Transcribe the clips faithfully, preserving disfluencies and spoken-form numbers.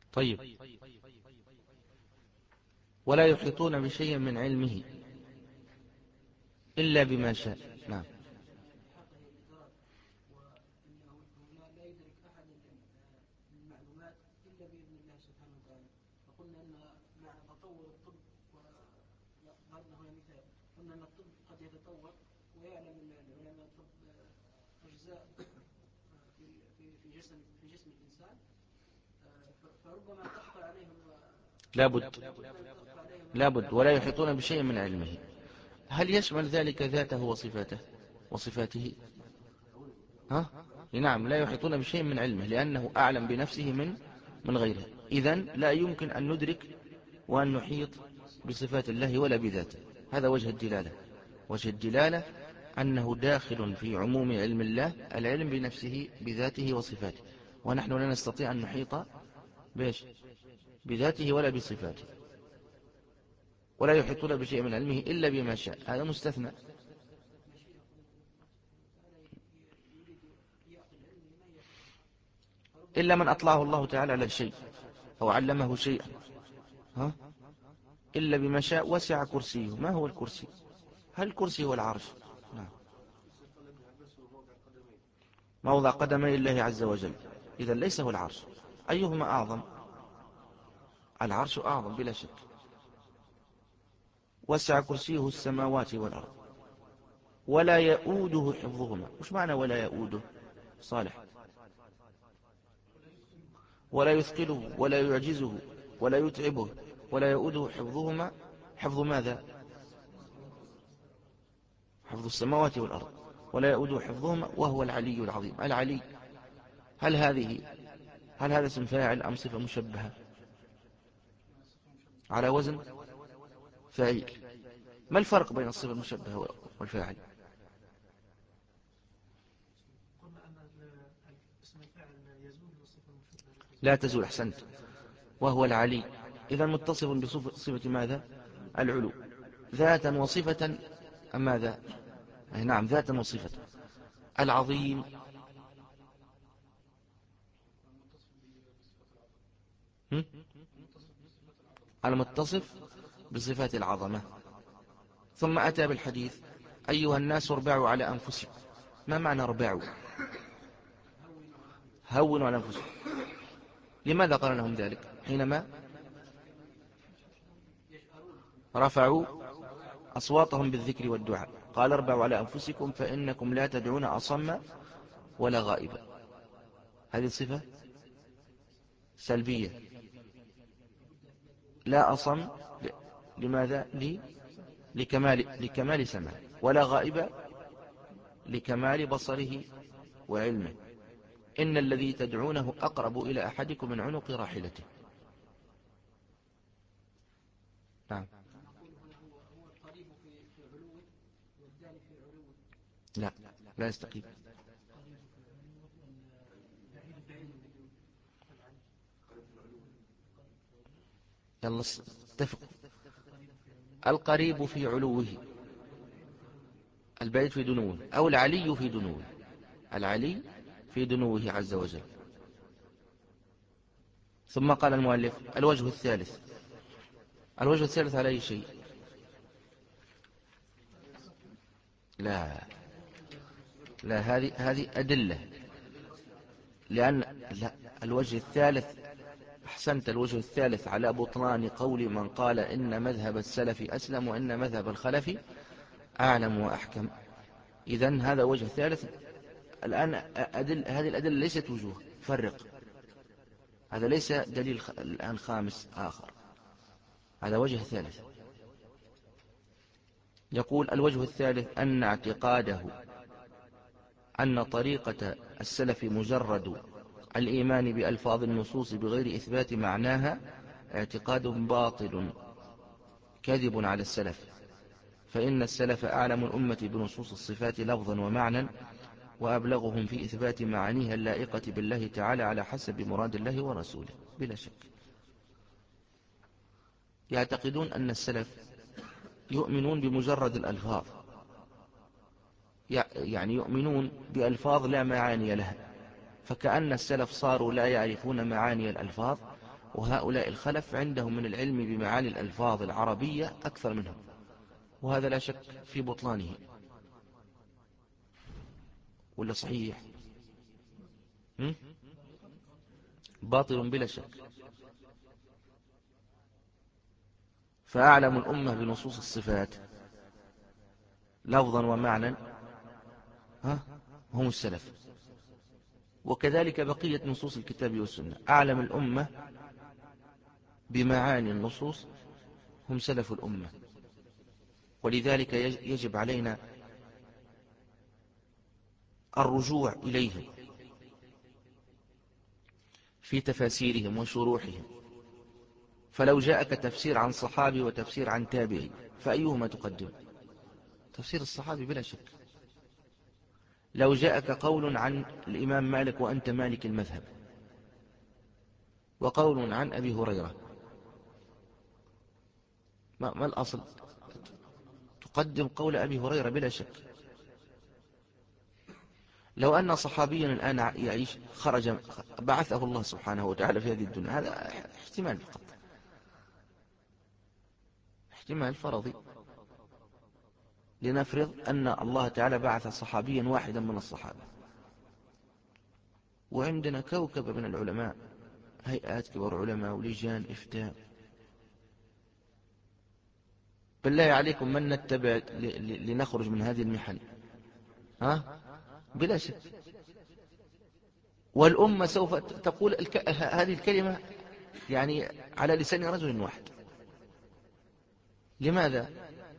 طيب، ولا يحيطون بشيء من علمه إلا بما شاء. نعم. قلنا أن الطب قد يتطور ويعلم العلماء الطب أجزاء في في جسم في جسم الإنسان، فربما تخطر عليهم. لابد لابد ولا يحيطون بشيء من علمه. هل يشمل ذلك ذاته وصفاته وصفاته؟ ها؟ نعم، لا يحيطون بشيء من علمه لأنه أعلم بنفسه من من غيره. إذن لا يمكن أن ندرك وأن نحيط بصفات الله ولا بذاته. هذا وجه الدلالة. وجه الدلالة أنه داخل في عموم علم الله، العلم بنفسه بذاته وصفاته، ونحن لا نستطيع أن نحيط بيش بذاته ولا بصفاته. ولا يحيطون بشيء من علمه إلا بما شاء، هذا مستثنى. إلا من أطلعه الله تعالى على شيء أو علمه شيئا. ها؟ إلا بما شاء. وسع كرسيه. ما هو الكرسي؟ هل الكرسي هو العرش؟ نعم. موضع قدمي الله عز وجل. إذا ليس هو العرش. أيهما أعظم؟ العرش أعظم بلا شك. وسع كرسيه السماوات والأرض ولا يؤوده حفظهما. وش معنى ولا يؤوده؟ صالح. ولا يثقله ولا يعجزه ولا يتعبه ولا يؤوده حفظهما. حفظ ماذا؟ حفظ السماوات والأرض. ولا يؤوده حفظهما وهو العلي العظيم. العلي، هل هذه هل هذا اسم فاعل أم صفة مشبهة؟ على وزن فاعل. ما الفرق بين الصفة المشبهة والفاعل؟ لا تزول. أحسنت. وهو العلي. إذا متصف بصفة ماذا؟ العلو. ذاتا وصفة أم ماذا؟ أي نعم، ذاتا وصفة. العظيم المتصف بصفات العظمة. ثم أتى بالحديث أيها الناس اربعوا على أنفسكم. ما معنى اربعوا؟ هونوا على أنفسكم. لماذا قال لهم ذلك حينما رفعوا أصواتهم بالذكر والدعاء؟ قال اربعوا على أنفسكم فإنكم لا تدعون أصم ولا غائبا. هذه صفة سلبية. لا أصم. لماذا؟ لكمال, لكمال سمعه. ولا غائب لكمال بصره وعلمه. إن الذي تدعونه أقرب إلى أحدكم من عنق راحلته. نعم. لا، لا يستقيم. يلا اتفق. القريب في علوه، البعيد في دنوه، أو العلي في دنوه. العلي في دنوه عز وجل. ثم قال المؤلف الوجه الثالث. الوجه الثالث على أي شيء؟ لا لا هذه هذه أدلة. لأن لا الوجه الثالث، أحسنت، الوجه الثالث على بطلان قول من قال إن مذهب السلف أسلم وإن مذهب الخلف أعلم وأحكم. إذن هذا وجه ثالث. الآن أدل هذه الأدلة ليست وجوه، فرق. هذا ليس دليل الآن خامس آخر، هذا وجه ثالث. يقول الوجه الثالث أن اعتقاده أن طريقة السلف مجرد الإيمان بألفاظ النصوص بغير إثبات معناها اعتقاد باطل كاذب على السلف، فإن السلف أعلم الأمة بنصوص الصفات لفظا ومعنى وأبلغهم في إثبات معانيها اللائقة بالله تعالى على حسب مراد الله ورسوله. بلا شك يعتقدون أن السلف يؤمنون بمجرد الألفاظ، يعني يؤمنون بألفاظ لا معاني لها، فكأن السلف صاروا لا يعرفون معاني الألفاظ وهؤلاء الخلف عندهم من العلم بمعاني الألفاظ العربية أكثر منهم، وهذا لا شك في بطلانه، ولا صحيح؟ هم؟ باطل بلا شك. فأعلم الأمة بنصوص الصفات لفظا ومعنى ها هم السلف، وكذلك بقية نصوص الكتاب والسنة. أعلم الأمة بمعاني النصوص هم سلف الأمة، ولذلك يجب علينا الرجوع إليهم في تفاسيرهم وشروحهم. فلو جاءك تفسير عن صحابي وتفسير عن تابعي فأيهما تقدم؟ تفسير الصحابي بلا شك. لو جاءك قول عن الإمام مالك وأنت مالك المذهب، وقول عن أبي هريرة، ما, ما الأصل؟ تقدم قول أبي هريرة بلا شك. لو أن صحابيا الآن يعيش خرج بعثه الله سبحانه وتعالى في هذه الدنيا، هذا احتمال فقط، احتمال فرضي. لنفرض أن الله تعالى بعث صحابيا واحدا من الصحابة، وعندنا كوكب من العلماء، هيئات كبار علماء ولجان إفتاء. بالله عليكم من نتبع لنخرج من هذه المحن؟ ها؟ بلا شك. والأمة سوف تقول الك... هذه الكلمة يعني على لسان رجل واحد. لماذا؟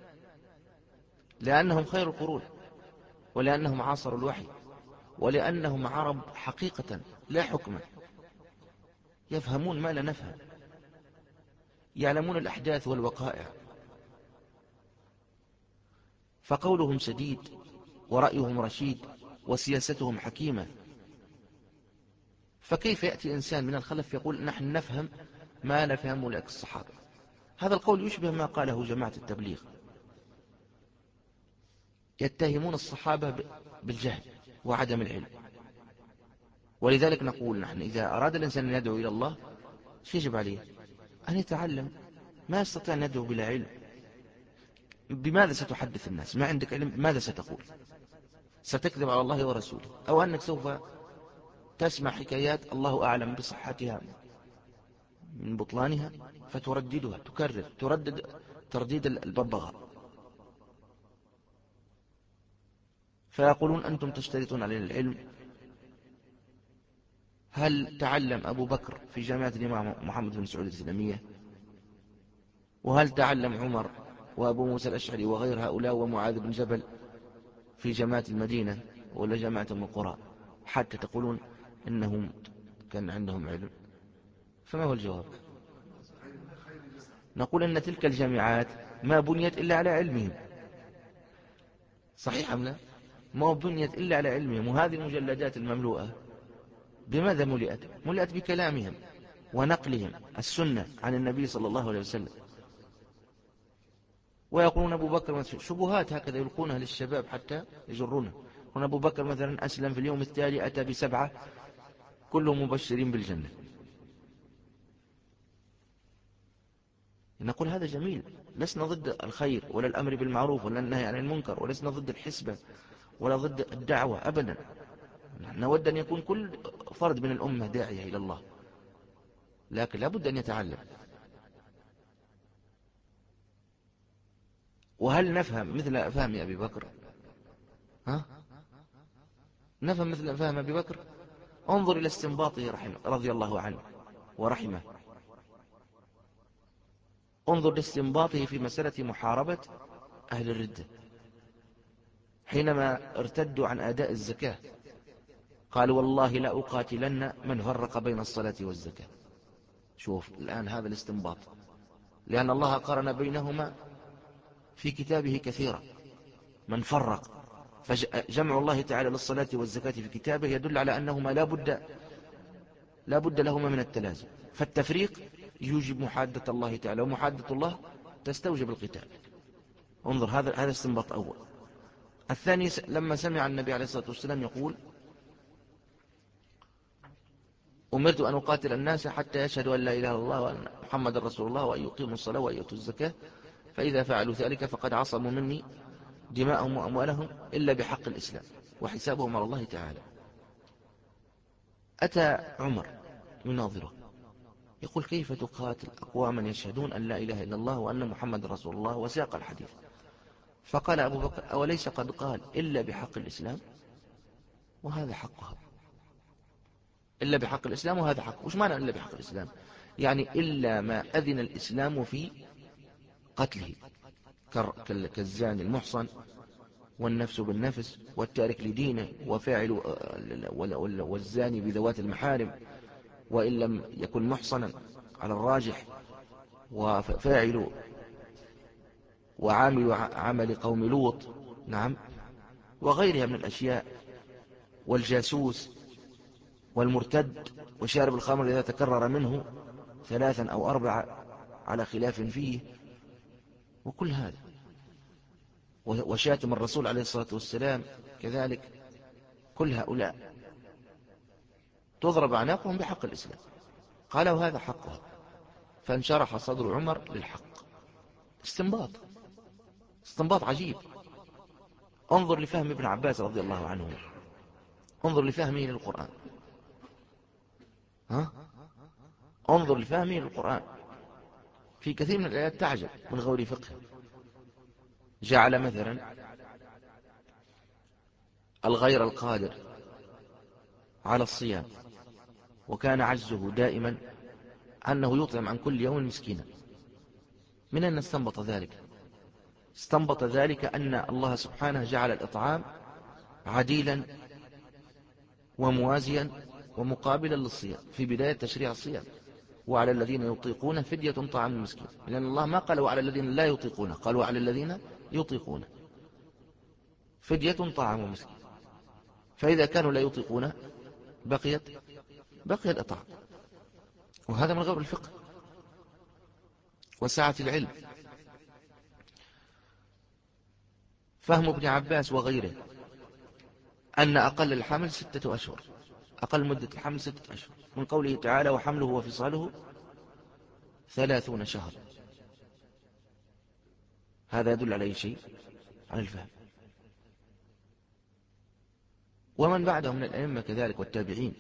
لأنهم خير القرون، ولأنهم عاصروا الوحي، ولأنهم عرب حقيقة لا حكما، يفهمون ما لا نفهم، يعلمون الأحداث والوقائع، فقولهم سديد ورأيهم رشيد وسياستهم حكيمة. فكيف يأتي إنسان من الخلف يقول نحن نفهم ما لا فهمه لك الصحابة؟ هذا القول يشبه ما قاله جماعة التبليغ، يتهمون الصحابة بالجهل وعدم العلم. ولذلك نقول نحن إذا أراد الإنسان أن يدعو إلى الله يجب عليه أن يتعلم، ما يستطيع أن يدعو بلا علم. بماذا ستحدث الناس؟ ما عندك علم، ماذا ستقول؟ ستكذب على الله ورسوله، أو أنك سوف تسمع حكايات الله أعلم بصحتها من بطلانها فترددها، تكرر تردد ترديد الببغاء. فيقولون أنتم تشترطون علينا العلم. هل تعلم أبو بكر في جامعة الإمام محمد بن سعود الإسلامية؟ وهل تعلم عمر وأبو موسى الأشعري وغير هؤلاء ومعاذ بن جبل في جامعة المدينة ولا جامعة من القرى حتى تقولون إنهم كان عندهم علم؟ فما هو الجواب؟ نقول أن تلك الجامعات ما بنيت إلا على علمهم. صحيح أم لا؟ ما بنيت إلا على علمهم. وهذه المجلدات المملوءة بماذا ملئت؟ ملئت بكلامهم ونقلهم السنة عن النبي صلى الله عليه وسلم. ويقولون أبو بكر شبهات هكذا يلقونها للشباب حتى يجرونه. هنا أبو بكر مثلا أسلم في اليوم التالي أتى بسبعة كلهم مبشرين بالجنة. نقول هذا جميل، لسنا ضد الخير ولا الأمر بالمعروف ولا النهي عن المنكر، ولسنا ضد الحسبة ولا ضد الدعوة أبدا. نود أن يكون كل فرد من الأمة داعية إلى الله، لكن لابد أن يتعلم. وهل نفهم مثل فهم أبي بكر؟ ها؟ نفهم مثل فهم أبي بكر؟ انظر إلى استنباطه رحمه رضي الله عنه ورحمه. انظر لاستنباطه في مسألة محاربة أهل الردة حينما ارتدوا عن أداء الزكاة، قالوا والله لا أقاتلن من فرق بين الصلاة والزكاة. شوف الآن هذا الاستنباط، لأن الله قارن بينهما في كتابه كثيرا. من فرق، فجمع الله تعالى للصلاة والزكاة في كتابه يدل على أنهما لا بد لا بد لهما من التلازم. فالتفريق يوجب محادة الله تعالى، ومحادة الله تستوجب القتال. انظر هذا هذا استنباط أول. الثاني لما سمع النبي عليه الصلاة والسلام يقول أمرت أن أقاتل الناس حتى يشهدوا أن لا إله إلا الله وأن محمد رسول الله وأن يقيموا الصلاة وأن يؤتوا الزكاة فإذا فعلوا ذلك فقد عصموا مني دماءهم وأموالهم إلا بحق الإسلام وحسابهم على الله تعالى. أتى عمر يناظره يقول كيف تقاتل أقواما يشهدون أن لا إله إلا الله وأن محمد رسول الله وساق الحديث. فقال أبو بكر أوليس قد قال إلا بحق الإسلام وهذا حقها، إلا بحق الإسلام وهذا حق. وش معنى إلا بحق الإسلام؟ يعني إلا ما أذن الإسلام في قتله كالزاني المحصن والنفس بالنفس والتارك لدينه وفاعل والزاني بذوات المحارم وإن لم يكن محصنا على الراجح وفاعل وعامل عمل قوم لوط، نعم، وغيرها من الأشياء، والجاسوس والمرتد وشارب الخمر إذا تكرر منه ثلاثا أو أربعة على خلاف فيه، وكل هذا، وشاتم الرسول عليه الصلاة والسلام كذلك. كل هؤلاء تضرب أعناقهم بحق الإسلام. قالوا هذا حقها، فانشرح صدر عمر للحق. استنباط استنباط عجيب. انظر لفهم ابن عباس رضي الله عنه، انظر لفهمه للقرآن، ها؟ انظر لفهمه للقرآن. في كثير من الآيات تعجب من غور فقه. جعل مثلا الغير القادر على الصيام وكان عجزه دائما أنه يطعم عن كل يوم مسكينا. من أين استنبط ذلك؟ استنبط ذلك أن الله سبحانه جعل الإطعام عديلا وموازيا ومقابلا للصيام في بداية تشريع الصيام. وعلى الذين يطيقون فدية طعام مسكين، لأن الله ما قال وعلى الذين لا يطيقون، قال وعلى الذين يطيقون فدية طعام مسكين. فإذا كانوا لا يطيقون بقيت بقي الإطعام. وهذا من غير الفقه وسعة العلم. فهم ابن عباس وغيره أن أقل الحمل ستة أشهر، أقل مدة الحمل ستة أشهر، من قوله تعالى وحمله وفصاله ثلاثون شهر. هذا يدل على أي شيء؟ على الفهم. ومن بعدهم من الأئمة كذلك والتابعين.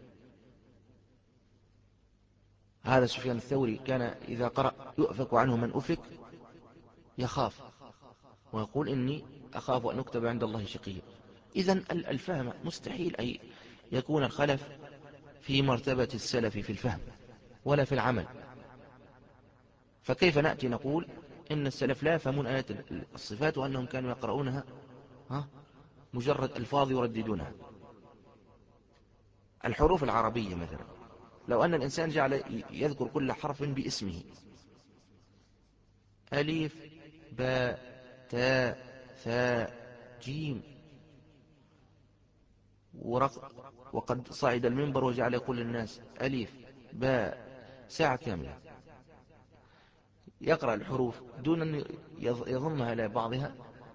هذا سفيان الثوري كان إذا قرأ يؤفك عنه من أفك يخاف ويقول إني أخاف أن أكتب عند الله شقيا. إذن الفهم مستحيل أن يكون الخلف في مرتبة السلف في الفهم ولا في العمل. فكيف نأتي نقول إن السلف لا يفهمون آيات الصفات وأنهم كانوا يقرؤونها ها مجرد ألفاظ يرددونها. الحروف العربية مثلا، لو أن الإنسان جعل يذكر كل حرف باسمه، ألف باء تاء ثاء جيم، وقد صعد المنبر وجعل يقول للناس ألف باء ساعة كاملة يقرأ الحروف دون أن يضمها إلى بعضها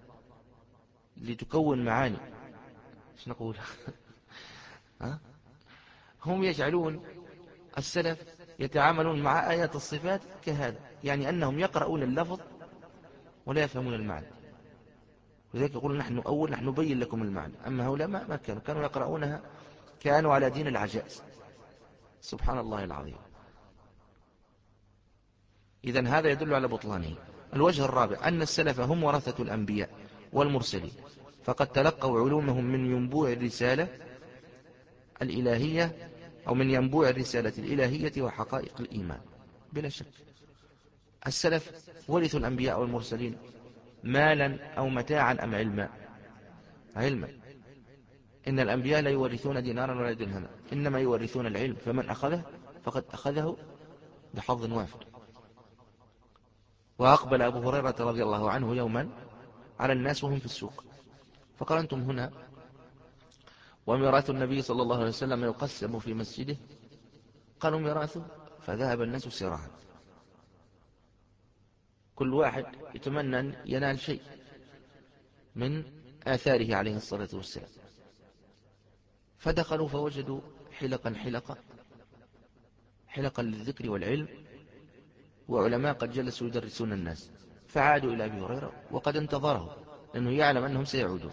لتكون معاني. ايش نقول؟ ها؟ هم يجعلون السلف يتعاملون مع آيات الصفات كهذا، يعني أنهم يقرؤون اللفظ ولا يفهمون المعنى. وذلك يقول نحن أول نحن نبين لكم المعنى. أما هؤلاء ما كانوا كانوا يقرؤونها، كانوا على دين العجائز. سبحان الله العظيم. إذن هذا يدل على بطلانه. الوجه الرابع أن السلف هم ورثة الأنبياء والمرسلين، فقد تلقوا علومهم من ينبوع الرسالة الإلهية أو من ينبوع الرسالة الإلهية وحقائق الإيمان. بلا شك السلف ورثوا الأنبياء والمرسلين مالا أو متاعا أم علما؟ علما. إن الأنبياء لا يورثون دينارا ولا درهما، إنما يورثون العلم، فمن أخذه فقد أخذه بحظ وافر. وأقبل أبو هريرة رضي الله عنه يوما على الناس وهم في السوق فقال أنتم هنا وميراث النبي صلى الله عليه وسلم يقسم في مسجده؟ قالوا ميراثه، فذهب الناس سراعا، كل واحد يتمنى أن ينال شيء من آثاره عليه الصلاة والسلام. فدخلوا فوجدوا حلقا حلقا حلقا للذكر والعلم، وعلماء قد جلسوا يدرسون الناس، فعادوا إلى أبي هريرة وقد انتظره لأنه يعلم أنهم سيعودون.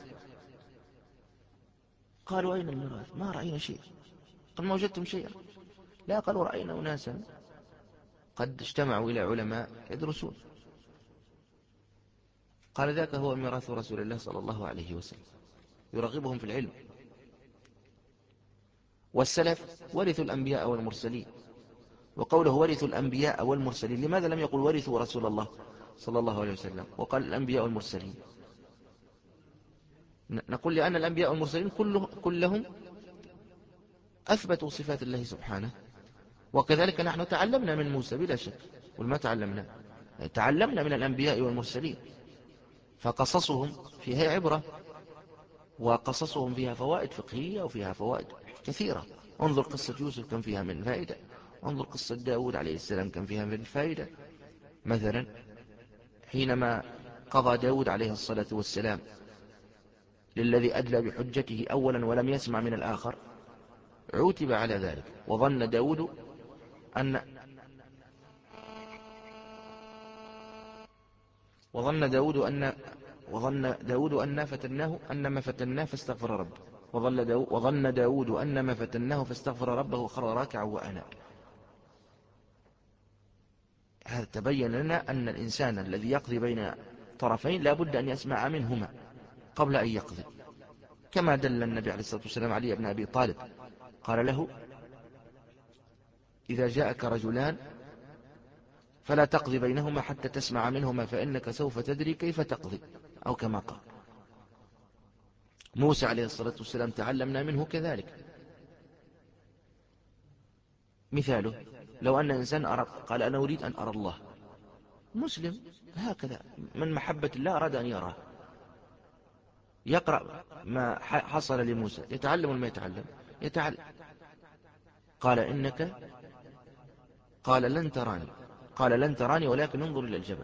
قالوا أين الميراث؟ ما رأينا شيء. قال ما وجدتم شيئا؟ لا، قالوا رأينا أناسا قد اجتمعوا إلى علماء يدرسون. قال ذاك هو ميراث رسول الله صلى الله عليه وسلم، يرغبهم في العلم. والسلف ورثوا الأنبياء والمرسلين، وقوله ورثوا الأنبياء والمرسلين، لماذا لم يقل ورثوا رسول الله صلى الله عليه وسلم وقال الأنبياء والمرسلين؟ نقول لأن الأنبياء والمرسلين كلهم أثبتوا صفات الله سبحانه، وكذلك نحن تعلمنا من موسى بلا شك. وما تعلمنا تعلمنا من الأنبياء والمرسلين، فقصصهم فيها عبرة، وقصصهم فيها فوائد فقهية وفيها فوائد كثيرة. انظر قصة يوسف كان فيها من فائدة، انظر قصة داود عليه السلام كان فيها من فائدة. مثلا حينما قضى داود عليه الصلاة والسلام للذي أدلى بحجته أولا ولم يسمع من الآخر، عوتب على ذلك. وظن داود أن وظن داود أن وظن داود أن فتناه أنما فتناه فاستغفر ربه وظن داود, وظن داود أنما فتناه فاستغفر ربه وخر راكعا وأناب. هذا تبين لنا أن الإنسان الذي يقضي بين طرفين لا بد أن يسمع منهما قبل أن يقضي، كما دل النبي عليه الصلاة والسلام علي بن أبي طالب، قال له إذا جاءك رجلان فلا تقضي بينهما حتى تسمع منهما فإنك سوف تدري كيف تقضي، أو كما قال. موسى عليه الصلاة والسلام تعلمنا منه كذلك. مثاله لو أن إنسان أرى قال أنا أريد أن أرى الله، مسلم هكذا من محبة الله أراد أن يراه، يقرأ ما حصل لموسى، يتعلم ولا ما يتعلم؟ يتعلم. قال إنك قال لن تراني قال لن تراني ولكن انظر إلى الجبل.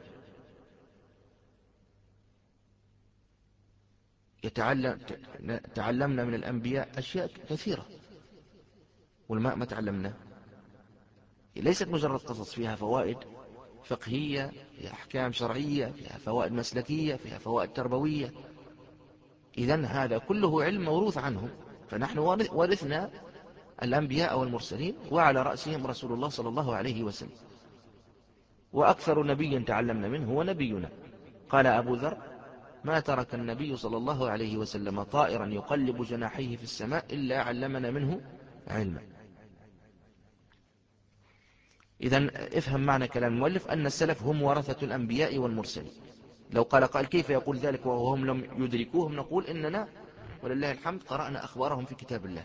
يتعلم تعلمنا من الأنبياء أشياء كثيرة، والماء ما تعلمنا. ليست مجرد قصص، فيها فوائد فقهية، فيها أحكام شرعية، فيها فوائد مسلكية، فيها فوائد تربوية. إذن هذا كله علم موروث عنهم، فنحن ورثنا الأنبياء والمرسلين، وعلى رأسهم رسول الله صلى الله عليه وسلم. وأكثر نبي تعلمنا منه هو نبينا. قال أبو ذر ما ترك النبي صلى الله عليه وسلم طائرا يقلب جناحيه في السماء إلا علمنا منه علما. إذن افهم معنى كلام المؤلف أن السلف هم ورثة الأنبياء والمرسلين. لو قال قال كيف يقول ذلك وهم لم يدركوهم، نقول إننا ولله الحمد قرأنا أخبارهم في كتاب الله.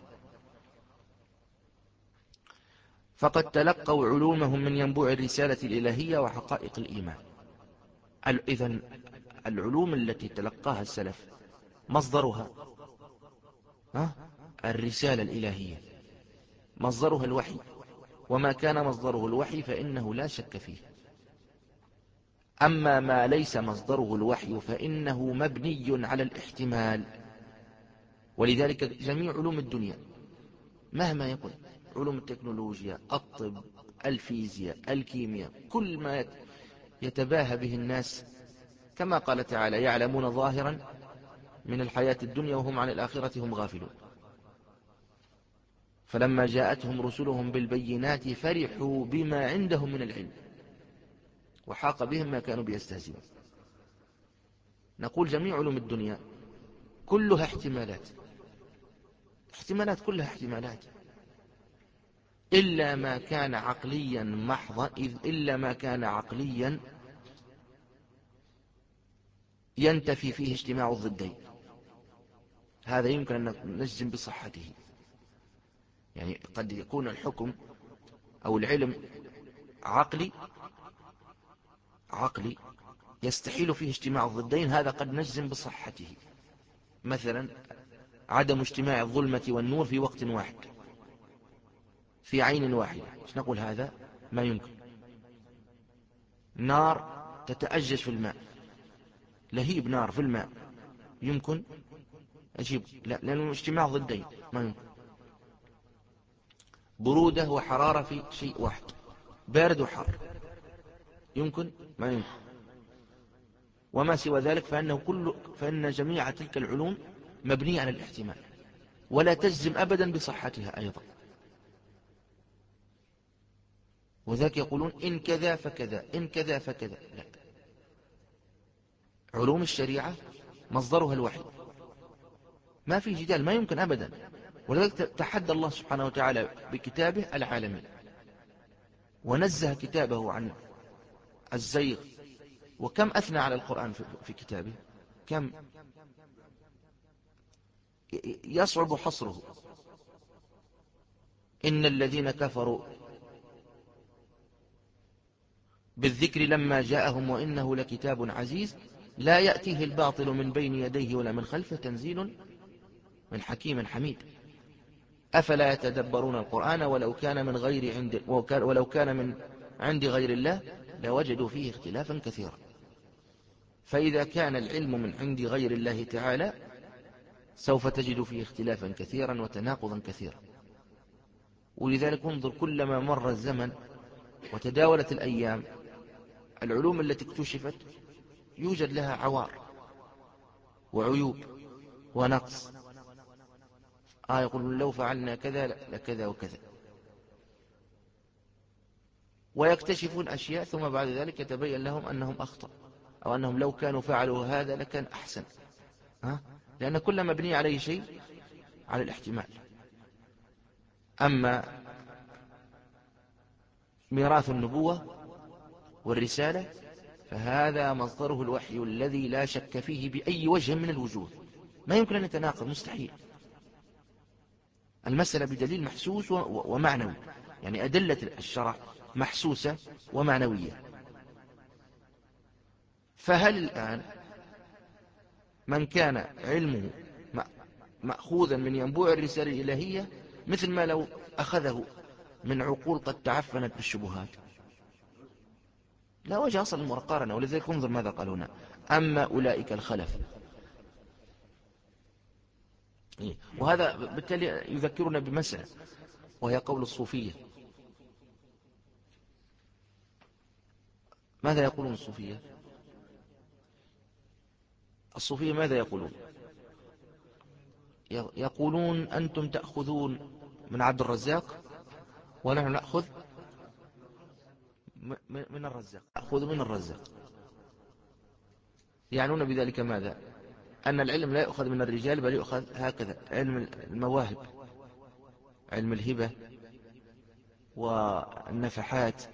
فقد تلقوا علومهم من ينبوع الرسالة الإلهية وحقائق الإيمان. إذن العلوم التي تلقاها السلف مصدرها ها؟ الرسالة الإلهية، مصدرها الوحي، وما كان مصدره الوحي فإنه لا شك فيه. أما ما ليس مصدره الوحي فإنه مبني على الاحتمال. ولذلك جميع علوم الدنيا مهما يكن، علوم التكنولوجيا، الطب، الفيزياء، الكيمياء، كل ما يتباهى به الناس، كما قال تعالى يعلمون ظاهرا من الحياة الدنيا وهم عن الآخرة هم غافلون. فلما جاءتهم رسلهم بالبينات فرحوا بما عندهم من العلم وحاق بهم ما كانوا بيستهزئون. نقول جميع علوم الدنيا كلها احتمالات، احتمالات كلها احتمالات، إلا ما كان عقليا محضا، إذ إلا ما كان عقليا ينتفي فيه اجتماع الضدين، هذا يمكن أن نجزم بصحته. يعني قد يكون الحكم أو العلم عقلي عقلي يستحيل فيه اجتماع الضدين، هذا قد نجزم بصحته. مثلا عدم اجتماع الظلمة والنور في وقت واحد في عين واحدة، ايش نقول؟ هذا ما يمكن. نار تتأجج في الماء، لهيب نار في الماء، يمكن؟ أجيب لا، لأنه اجتماع ضدين ما يمكن. برودة وحرارة في شيء واحد، بارد وحار، يمكن؟ ما يمكن. وما سوى ذلك فإنه كل فإن جميع تلك العلوم مبنية على الاحتمال، ولا تجزم أبدا بصحتها أيضا. وذاك يقولون إن كذا فكذا، إن كذا فكذا. لا، علوم الشريعة مصدرها الوحي، ما في جدال، ما يمكن أبدا. ولذلك تحدى الله سبحانه وتعالى بكتابه العالمين، ونزه كتابه عن الزيغ. وكم أثنى على القرآن في كتابه، كم يصعب حصره. إن الذين كفروا بالذكر لما جاءهم وإنه لكتاب عزيز لا يأتيه الباطل من بين يديه ولا من خلفه تنزيل من حكيم حميد. أفلا يتدبرون القرآن ولو كان من غير عند ولو كان من عند غير الله لوجدوا فيه اختلافا كثيرا. فإذا كان العلم من عند غير الله تعالى سوف تجد فيه اختلافا كثيرا وتناقضا كثيرا. ولذلك انظر، كلما مر الزمن وتداولت الأيام العلوم التي اكتشفت يوجد لها عوار وعيوب ونقص. آه يقولون لو فعلنا كذا لكذا وكذا، ويكتشفون أشياء ثم بعد ذلك يتبين لهم أنهم أخطأ، أو أنهم لو كانوا فعلوا هذا لكان أحسن. ها؟ لأن كل مبني عليه شيء على الاحتمال. أما ميراث النبوة والرسالة فهذا مصدره الوحي الذي لا شك فيه بأي وجه من الوجوه، ما يمكن أن يتناقض، مستحيل. المسألة بدليل محسوس ومعنوي، يعني أدلة الشرع محسوسة ومعنوية. فهل الآن من كان علمه مأخوذا من ينبوع الرسالة الإلهية مثل ما لو أخذه من عقول قد تعفنت بالشبهات؟ لا وجه أصل المقارنة. ولذلك انظر ماذا قال هنا: أما أولئك الخلف. وهذا بالتالي يذكرنا بمسألة، وهي قول الصوفية. ماذا يقولون الصوفية؟ الصوفية ماذا يقولون؟ يقولون أنتم تأخذون من عبد الرزاق ونحن نأخذ من الرزاق، أخذ من الرزاق. يعنون بذلك ماذا؟ أن العلم لا يؤخذ من الرجال بل يؤخذ هكذا، علم المواهب، علم الهبة والنفحات.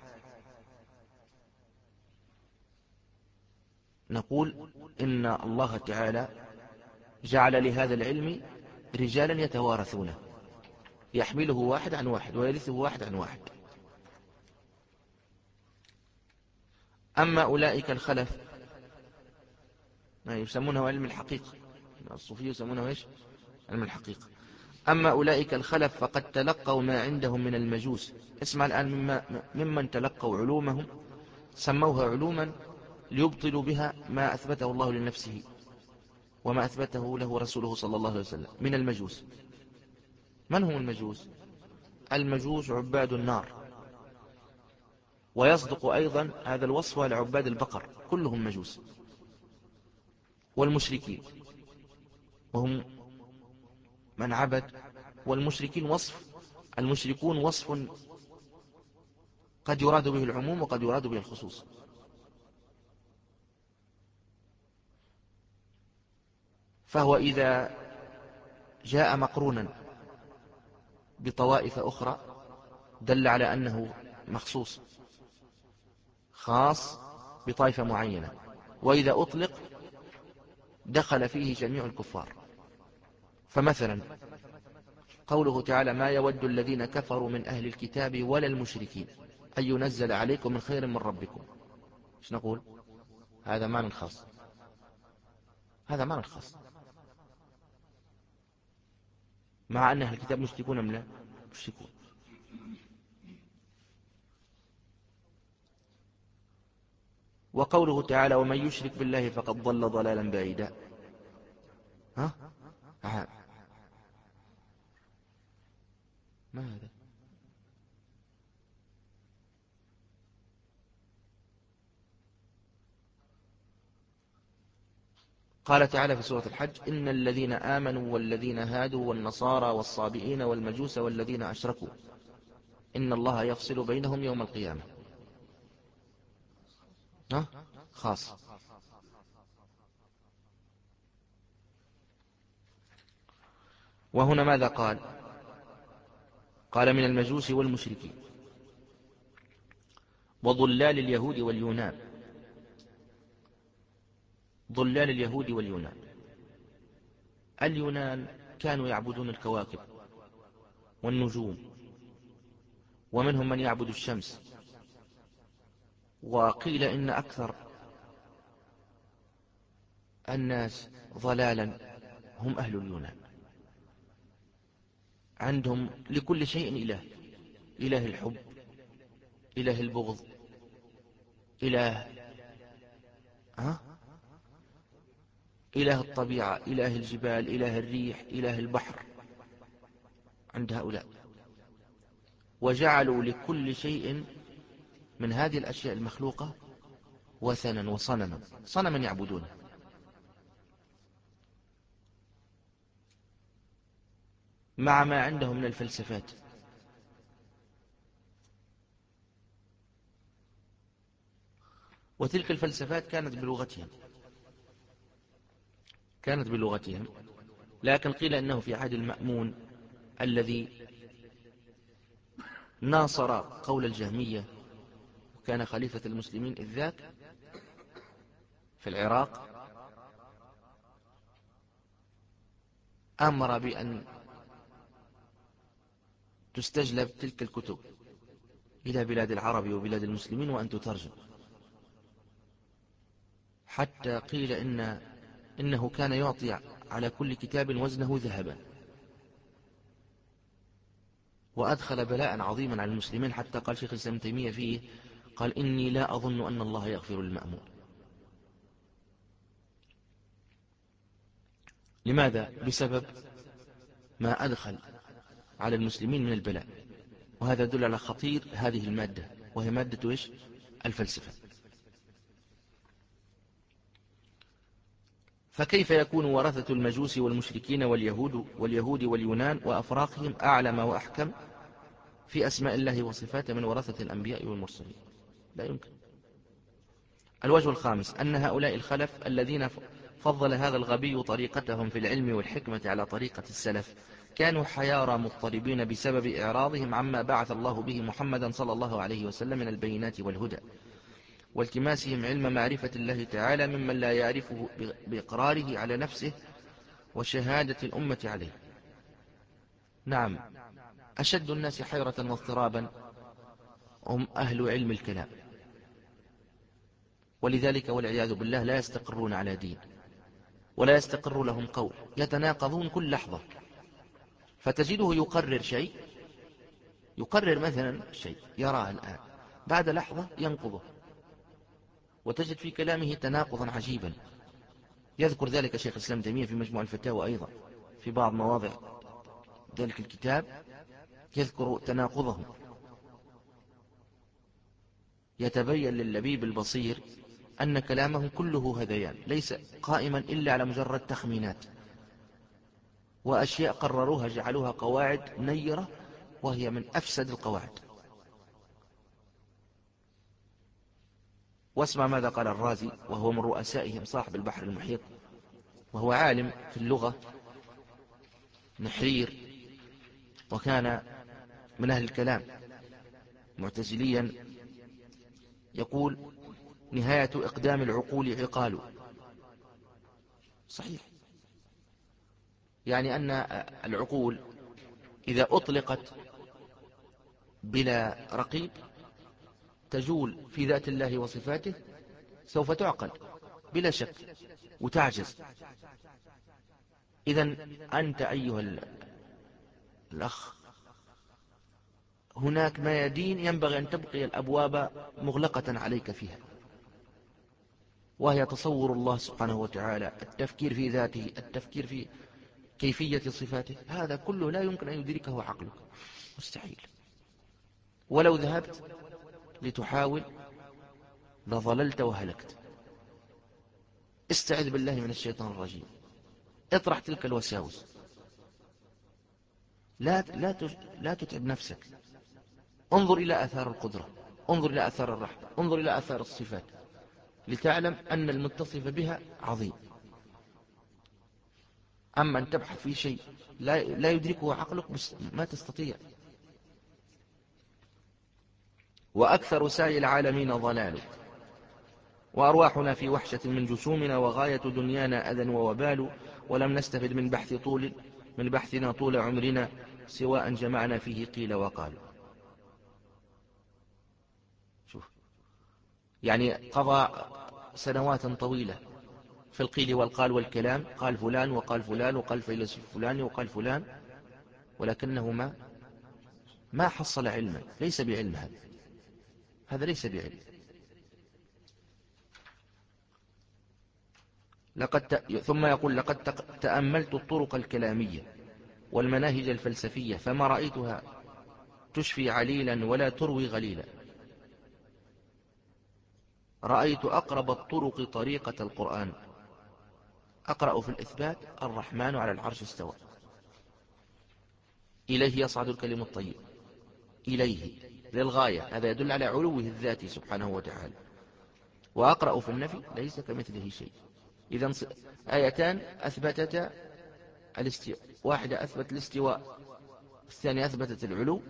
نقول إن الله تعالى جعل لهذا العلم رجالا يتوارثونه، يحمله واحد عن واحد ويرثه واحد عن واحد. أما أولئك الخلف يسمونه علم الحقيقة، الصوفية يسمونه إيش؟ علم الحقيقة. أما أولئك الخلف فقد تلقوا ما عندهم من المجوس. اسمع الآن مما ممن تلقوا علومهم سموها علوما ليبطلوا بها ما أثبته الله لنفسه وما أثبته له رسوله صلى الله عليه وسلم من المجوس. من هم المجوس؟ المجوس عباد النار، ويصدق أيضا هذا الوصف على عباد البقر، كلهم مجوس. والمشركين وهم من عبد. والمشركين وصف، المشركون وصف قد يراد به العموم وقد يراد به الخصوص. فهو إذا جاء مقرونا بطوائف أخرى دل على أنه مخصوص خاص بطائفة معينة، وإذا أطلق دخل فيه جميع الكفار. فمثلا قوله تعالى: ما يود الذين كفروا من أهل الكتاب ولا المشركين أن ينزل عليكم من خير من ربكم. ايش نقول؟ هذا معنى خاص، هذا معنى خاص، مع أن أهل الكتاب مشركون أم لا؟ مشركون. وقوله تعالى: ومن يشرك بالله فقد ضل ضلالا بعيدا. ها؟ ها. ما هذا؟ قال تعالى في سورة الحج: إن الذين آمنوا والذين هادوا والنصارى والصابئين والمجوس والذين أشركوا إن الله يفصل بينهم يوم القيامة. ها؟ خاص. وهنا ماذا قال؟ قال: من المجوس والمشركين وضلال اليهود واليونان. ضلال اليهود واليونان، اليونان كانوا يعبدون الكواكب والنجوم، ومنهم من يعبد الشمس، وقيل إن أكثر الناس ضلالا هم أهل اليونان. عندهم لكل شيء إله: إله الحب، إله البغض، إله ها؟ إله الطبيعة، إله الجبال، إله الريح، إله البحر عند هؤلاء. وجعلوا لكل شيء من هذه الأشياء المخلوقة وثنا وصنما، صنما يعبدونه. مع ما عندهم من الفلسفات. وتلك الفلسفات كانت بلغتهم كانت بلغتهم لكن قيل أنه في عهد المأمون الذي ناصر قول الجهمية وكان خليفة المسلمين إذ ذاك في العراق، أمر بأن تستجلب تلك الكتب إلى بلاد العرب وبلاد المسلمين وأن تترجم، حتى قيل إن إنه كان يعطي على كل كتاب وزنه ذهبا، وأدخل بلاء عظيما على المسلمين، حتى قال شيخ الإسلام ابن تيمية فيه، قال: إني لا أظن أن الله يغفر للمأمون. لماذا؟ بسبب ما أدخل على المسلمين من البلاء. وهذا يدل على خطير هذه المادة، وهي مادة إيش؟ الفلسفة. فكيف يكون ورثة المجوس والمشركين واليهود واليهود واليونان وأفراقهم أعلم وأحكم في أسماء الله وصفاته من ورثة الأنبياء والمرسلين؟ لا يمكن. الوجه الخامس: أن هؤلاء الخلف الذين فضل هذا الغبي طريقتهم في العلم والحكمة على طريقة السلف كانوا حيارى مضطربين بسبب إعراضهم عما بعث الله به محمدا صلى الله عليه وسلم من البينات والهدى، والتماسهم علم معرفة الله تعالى ممن لا يعرفه بإقراره على نفسه وشهادة الأمة عليه. نعم، أشد الناس حيرة واضطرابا هم أهل علم الكلام، ولذلك والعياذ بالله لا يستقرون على دين، ولا يستقر لهم قول، يتناقضون كل لحظة. فتجده يقرر شيء، يقرر مثلا شيء يراه الآن، بعد لحظة ينقضه، وتجد في كلامه تناقضا عجيبا. يذكر ذلك شيخ الإسلام ابن تيمية في مجموع الفتاوى أيضا، في بعض مواضع ذلك الكتاب يذكر تناقضهم. يتبين لللبيب البصير أن كلامه كله هذيان، ليس قائما إلا على مجرد تخمينات، وأشياء قرروها جعلوها قواعد نيرة، وهي من أفسد القواعد. واسمع ماذا قال الرازي، وهو من رؤسائهم صاحب البحر المحيط، وهو عالم في اللغة نحرير، وكان من أهل الكلام معتزليا. يقول: نهاية إقدام العقول عقال. صحيح، يعني أن العقول إذا أطلقت بلا رقيب تجول في ذات الله وصفاته سوف تعقل بلا شك وتعجز. إذن أنت أيها الأخ، هناك ميادين ينبغي أن تبقي الأبواب مغلقة عليك فيها، وهي تصور الله سبحانه وتعالى، التفكير في ذاته، التفكير في كيفية صفاته. هذا كله لا يمكن أن يدركه عقلك، مستحيل. ولو ذهبت لتحاول لظللت وهلكت. استعذ بالله من الشيطان الرجيم، اطرح تلك الوساوس، لا لا لا تتعب نفسك. انظر إلى آثار القدرة، انظر إلى آثار الرحمة، انظر إلى آثار الصفات، لتعلم أن المتصف بها عظيم. أما أن تبحث في شيء لا لا يدركه عقلك بس ما تستطيع. وأكثر سعي العالمين ضلال، وأرواحنا في وحشة من جسومنا، وغاية دنيانا أذى ووبال، ولم نستفد من بحث طول من بحثنا طول عمرنا، سواء جمعنا فيه قيل وقال. شوف، يعني قضى سنوات طويلة في القيل والقال والكلام، قال فلان وقال فلان وقال فيلسوف فلان وقال فلان، ولكنه ما ما حصل علما، ليس بعلم، هذا هذا ليس بعلم. لقد ت... ثم يقول: لقد تأملت الطرق الكلامية والمناهج الفلسفية، فما رأيتها تشفي عليلا ولا تروي غليلا. رأيت أقرب الطرق طريقة القرآن، أقرأ في الإثبات: الرحمن على العرش استوى، إليه يصعد الكلم الطيب، إليه للغاية، هذا يدل على علوه الذاتي سبحانه وتعالى. وأقرأ في النفي: ليس كمثله شيء. إذن آيتان أثبتتا الاستواء، واحدة أثبت الاستواء، الثانية أثبتت العلو.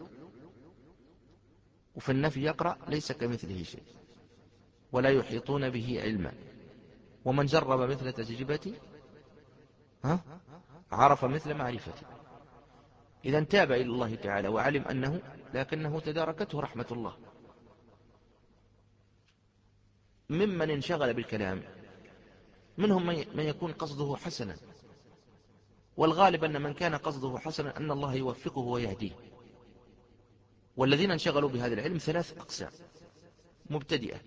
وفي النفي يقرأ: ليس كمثله شيء ولا يحيطون به علما، ومن جرب مثل تجربتي ها عرف مثل معرفتي. إذا تاب إلى الله تعالى وعلم أنه، لكنه تداركته رحمة الله. ممن انشغل بالكلام منهم من يكون قصده حسنا، والغالب أن من كان قصده حسنا أن الله يوفقه ويهديه. والذين انشغلوا بهذا العلم ثلاث أقسام: مبتدئة،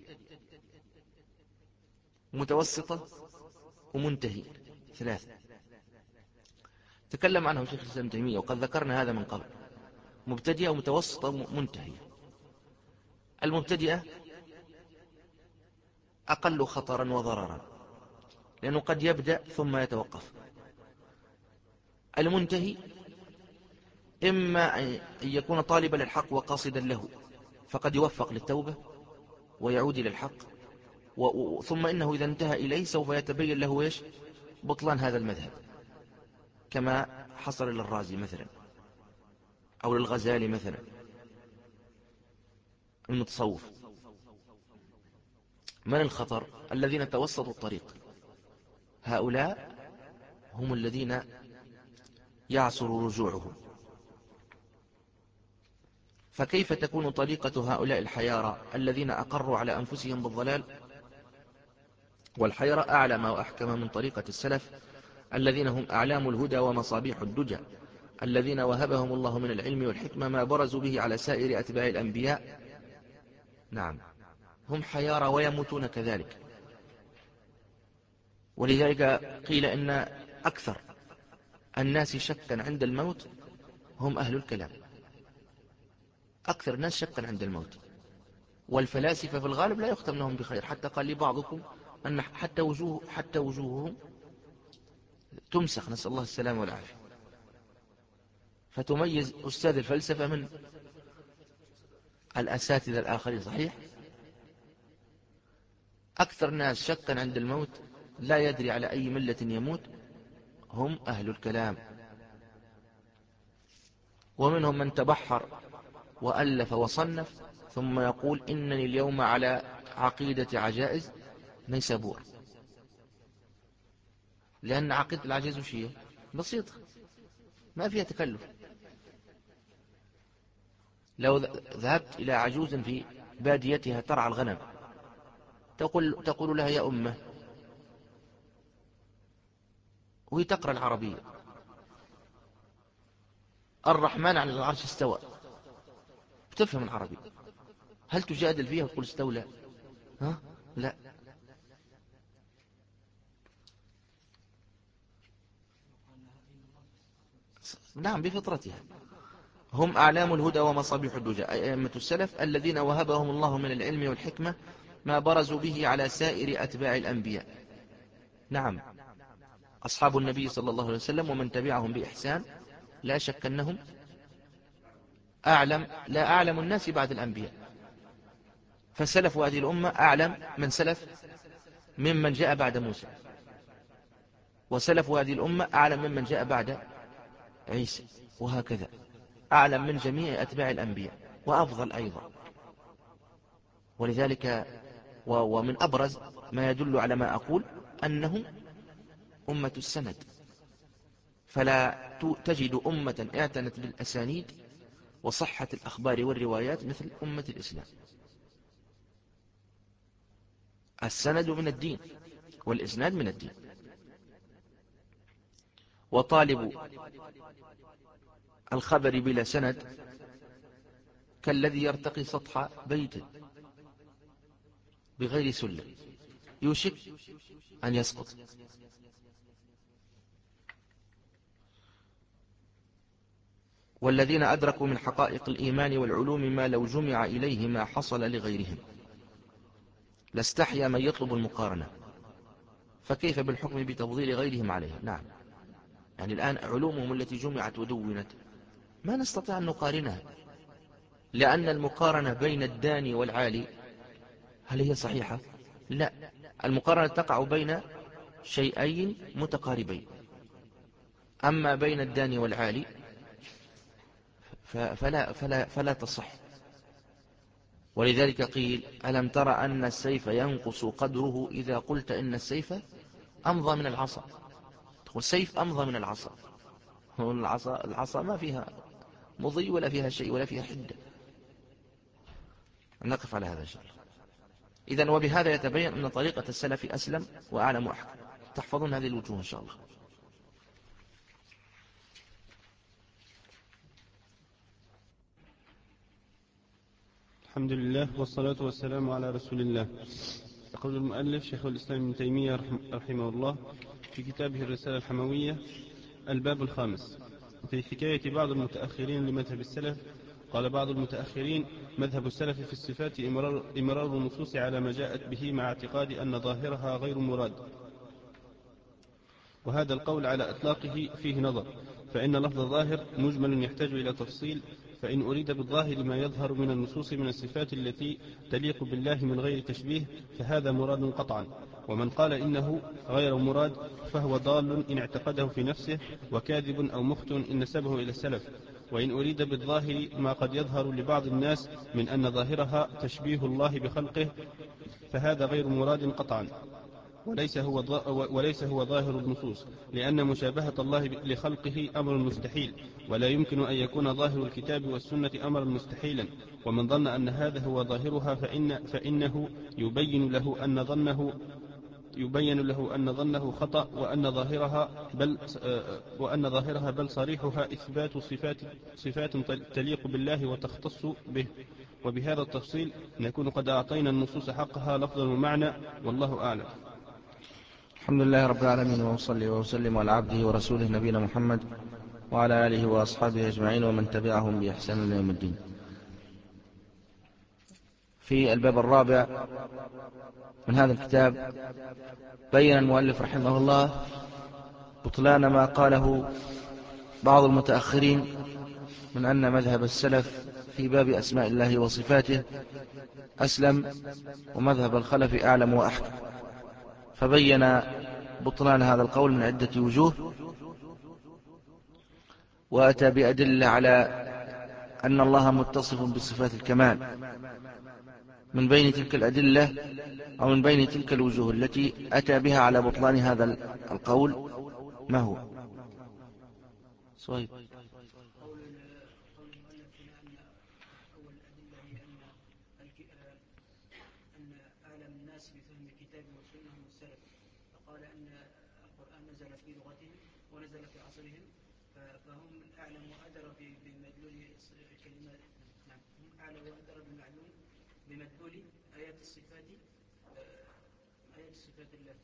متوسطة، ومنتهي. ثلاث تكلم عنه شيخ الإسلام ابن تيمية، وقد ذكرنا هذا من قبل: مبتدئة ومتوسطة ومنتهية. المبتدئة أقل خطرا وضررا، لأنه قد يبدأ ثم يتوقف. المنتهي إما أن يكون طالبا للحق وقاصدا له، فقد يوفق للتوبة ويعود إلى الحق، ثم إنه إذا انتهى إليه سوف يتبين له إيش بطلان هذا المذهب، كما حصل للرازي مثلا أو للغزالي مثلا المتصوف. من الخطر؟ الذين توسطوا الطريق، هؤلاء هم الذين يعسر رجوعهم. فكيف تكون طريقة هؤلاء الحيارى الذين أقروا على أنفسهم بالضلال؟ والحيرة أعلم وأحكم من طريقة السلف الذين هم أعلام الهدى ومصابيح الدجى، الذين وهبهم الله من العلم والحكمة ما برزوا به على سائر أتباع الأنبياء. نعم، هم حيارى ويموتون كذلك. ولذلك قيل إن أكثر الناس شكا عند الموت هم أهل الكلام، أكثر الناس شكا عند الموت. والفلاسفة في الغالب لا يختم لهم بخير، حتى قال لي بعضكم أن حتى وجوه حتى وجوههم تمسخ، نسأل الله السلامة والعافية. فتميز أستاذ الفلسفة من الأساتذة الآخرين. صحيح، أكثر الناس شكا عند الموت لا يدري على أي ملة يموت هم أهل الكلام. ومنهم من تبحر وألف وصنف ثم يقول: إنني اليوم على عقيدة عجائز نيسابور. لأن عقيدة العجائز وشيء بسيطة، ما فيها تكلف. لو ذهبت إلى عجوز في باديتها ترعى الغنم، تقول, تقول لها: يا أمه، وهي تقرأ العربية: الرحمن على العرش استوى، بتفهم العربي. هل تجادل فيها وتقول استولى؟ ها؟ لا. نعم، بفطرتها. هم أعلام الهدى ومصابيح الدجى، أئمة السلف الذين وهبهم الله من العلم والحكمة ما برزوا به على سائر أتباع الأنبياء. نعم، أصحاب النبي صلى الله عليه وسلم ومن تبعهم بإحسان لا شك أنهم أعلم لا أعلم الناس بعد الأنبياء، فسلف هذه الأمة أعلم من سلف ممن جاء بعد موسى، وسلف هذه الأمة أعلم ممن جاء بعد عيسى، وهكذا أعلم من جميع أتباع الأنبياء وأفضل أيضا. ولذلك ومن أبرز ما يدل على ما أقول أنهم أمة السند، فلا تجد أمة اعتنت بالأسانيد وصحة الأخبار والروايات مثل أمة الإسلام. السند من الدين والإسناد من الدين. وطالب الخبر بلا سند كالذي يرتقي سطح بيت بغير سلم يوشك أن يسقط. والذين أدركوا من حقائق الإيمان والعلوم ما لو جمع إليه ما حصل لغيرهم لاستحيا من يطلب المقارنة، فكيف بالحكم بتفضيل غيرهم عليه؟ نعم، يعني الآن علومهم التي جمعت ودونت ما نستطيع أن نقارنها، لأن المقارنة بين الداني والعالي هل هي صحيحة؟ لا، المقارنة تقع بين شيئين متقاربين، أما بين الداني والعالي فلا, فلا, فلا تصح. ولذلك قيل ألم ترى أن السيف ينقص قدره إذا قلت إن السيف أمضى من العصا؟ تقول السيف أمضى من العصا، العصا, العصا ما فيها مضي ولا فيها شيء ولا فيها حدة. نقف على هذا الشيء. إذن وبهذا يتبين أن طريقة السلف أسلم وأعلم وأحكم. تحفظون هذه الوجوه إن شاء الله. الحمد لله والصلاة والسلام على رسول الله. يقول المؤلف شيخ الإسلام ابن تيمية رحمه الله في كتابه الرسالة الحموية الباب الخامس في حكاية بعض المتأخرين لمذهب السلف. قال بعض المتأخرين مذهب السلف في الصفات إمرار, إمرار النصوص على ما جاءت به مع اعتقاد أن ظاهرها غير مراد، وهذا القول على إطلاقه فيه نظر، فإن لفظ الظاهر مجمل يحتاج إلى تفصيل، فإن أريد بالظاهر ما يظهر من النصوص من الصفات التي تليق بالله من غير تشبيه فهذا مراد قطعا، ومن قال إنه غير مراد فهو ضال إن اعتقده في نفسه وكاذب أو مخت إن نسبه إلى السلف. وإن أريد بالظاهر ما قد يظهر لبعض الناس من أن ظاهرها تشبيه الله بخلقه فهذا غير مراد قطعا، وليس هو, وليس هو ظاهر النصوص، لأن مشابهة الله لخلقه أمر مستحيل، ولا يمكن أن يكون ظاهر الكتاب والسنة أمرا مستحيلا. ومن ظن أن هذا هو ظاهرها فإن فإنه يبين له أن ظنه يبين له أن ظنه خطأ، وأن ظاهرها بل وأن ظاهرها بل صريحها إثبات صفات صفات تليق بالله وتختص به. وبهذا التفصيل نكون قد أعطينا النصوص حقها لفظا ومعنى، والله أعلم. الحمد لله رب العالمين، وأصلي وأسلم على عبده ورسوله نبينا محمد وعلى آله وأصحابه أجمعين ومن تبعهم بإحسان إلى يوم الدين. في الباب الرابع من هذا الكتاب بين المؤلف رحمه الله بطلان ما قاله بعض المتأخرين من أن مذهب السلف في باب أسماء الله وصفاته أسلم ومذهب الخلف أعلم وأحكم، فبين بطلان هذا القول من عدة وجوه، وأتى بأدلة على أن الله متصف بصفات الكمال. من بين تلك الأدلة أو من بين تلك الوجوه التي أتى بها على بطلان هذا القول ما هو؟ صحيح. ونزل في عصرهم فهم أعلم وأدرى بمدلول الكلمات، نعم هم أعلم وأدرى بمعلوم بمدلول آيات الصفات، آيات الصفات الله.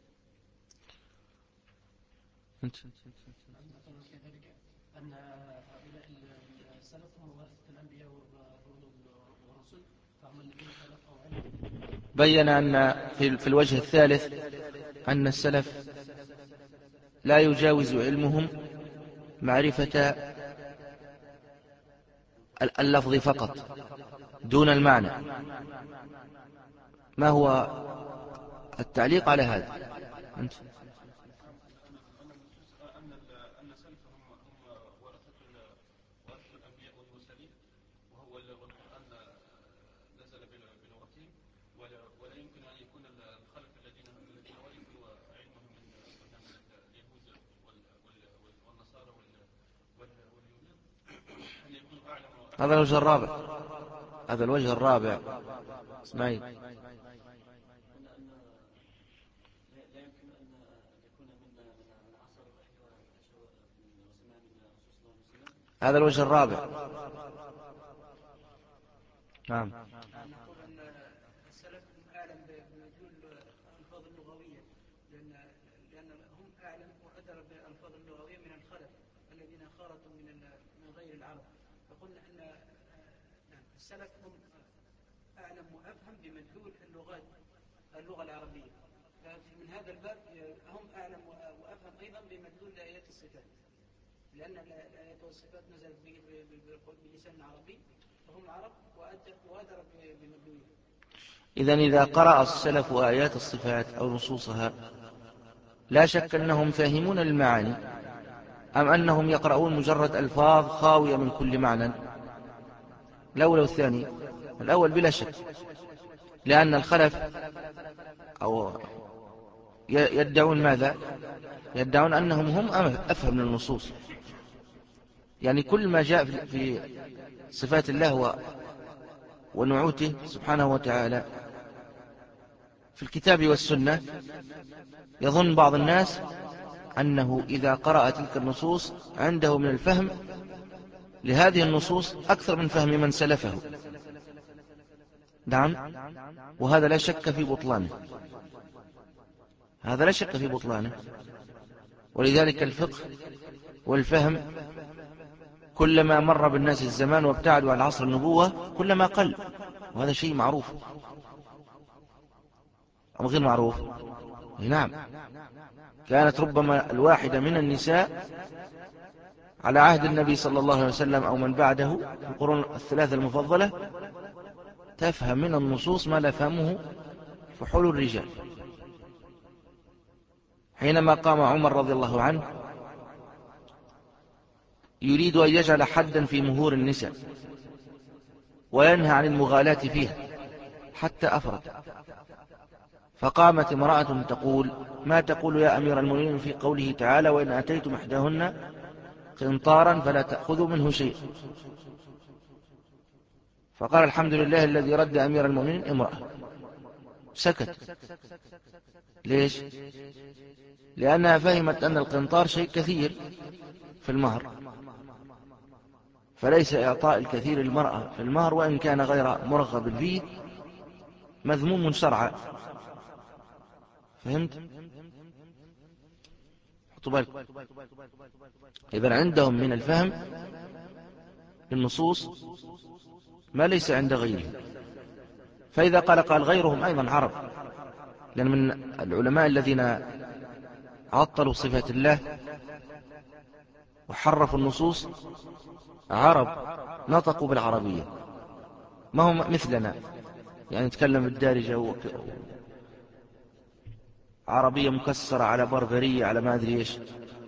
أنت كذلك أن هؤلاء السلف هم ورثة الأنبياء والرسل، فهم الذين تلقوا عنهم. بين أن في الوجه الثالث أن السلف لا يجاوز علمهم معرفة اللفظ فقط دون المعنى. ما هو التعليق على هذا؟ أنت. هذا الوجه الرابع هذا الوجه الرابع اسمعي. هذا الوجه الرابع. نعم. نقول أن السلف أعلم بمدلول الألفاظ اللغوية، لأن لأن هم أعلم وأدرى بالألفاظ اللغوية من الخلف الذين خرطوا من من غير العرب. فقلنا أن السلف هم أعلم وأفهم بمدلول اللغات اللغة العربية. فمن هذا الباب هم أعلم وأفهم أيضا بمدلول آيات الصفات، لأن الآيات والصفات نزلت بلسان عربي، فهم عرب وأدرى بمدلولها. إذن إذا قرأ السلف آيات الصفات أو نصوصها لا شك أنهم فاهمون المعاني، أم أنهم يقرؤون مجرد ألفاظ خاوية من كل معنى؟ الأول والثاني. الأول بلا شك، لأن الخلف أو يدعون ماذا؟ يدعون أنهم هم أفهم من النصوص، يعني كل ما جاء في صفات الله ونعوته سبحانه وتعالى في الكتاب والسنة يظن بعض الناس أنه إذا قرأ تلك النصوص عنده من الفهم لهذه النصوص أكثر من فهم من سلفه. نعم، وهذا لا شك في بطلانه، هذا لا شك في بطلانه. ولذلك الفقه والفهم كلما مر بالناس الزمان وابتعدوا عن عصر النبوة كلما قل، وهذا شيء معروف أو غير معروف؟ نعم، كانت ربما الواحدة من النساء على عهد النبي صلى الله عليه وسلم أو من بعده في القرون الثلاثة المفضلة تفهم من النصوص ما لا فهمه فحول الرجال. حينما قام عمر رضي الله عنه يريد أن يجعل حدا في مهور النساء وينهى عن المغالاة فيها حتى أفرط، فقامت امرأة تقول: ما تقول يا أمير المؤمنين في قوله تعالى: وإن أتيتم إحداهن قنطارا فلا تأخذوا منه شيء؟ فقال: الحمد لله الذي رد أمير المؤمنين امرأة. سكت. ليش؟ لأنها فهمت أن القنطار شيء كثير في المهر، فليس إعطاء الكثير المرأة في المهر وإن كان غير مرغب فيه مذموم شرعا. فهمت؟ حطوا بالك. إذن عندهم من الفهم للنصوص ما ليس عند غيرهم. فإذا قال قال غيرهم أيضا عرب، لأن من العلماء الذين عطلوا صفات الله وحرفوا النصوص عرب نطقوا بالعربية، ما هم مثلنا يعني يتكلم بالدارجة عربية مكسرة على بربرية على ما أدري إيش.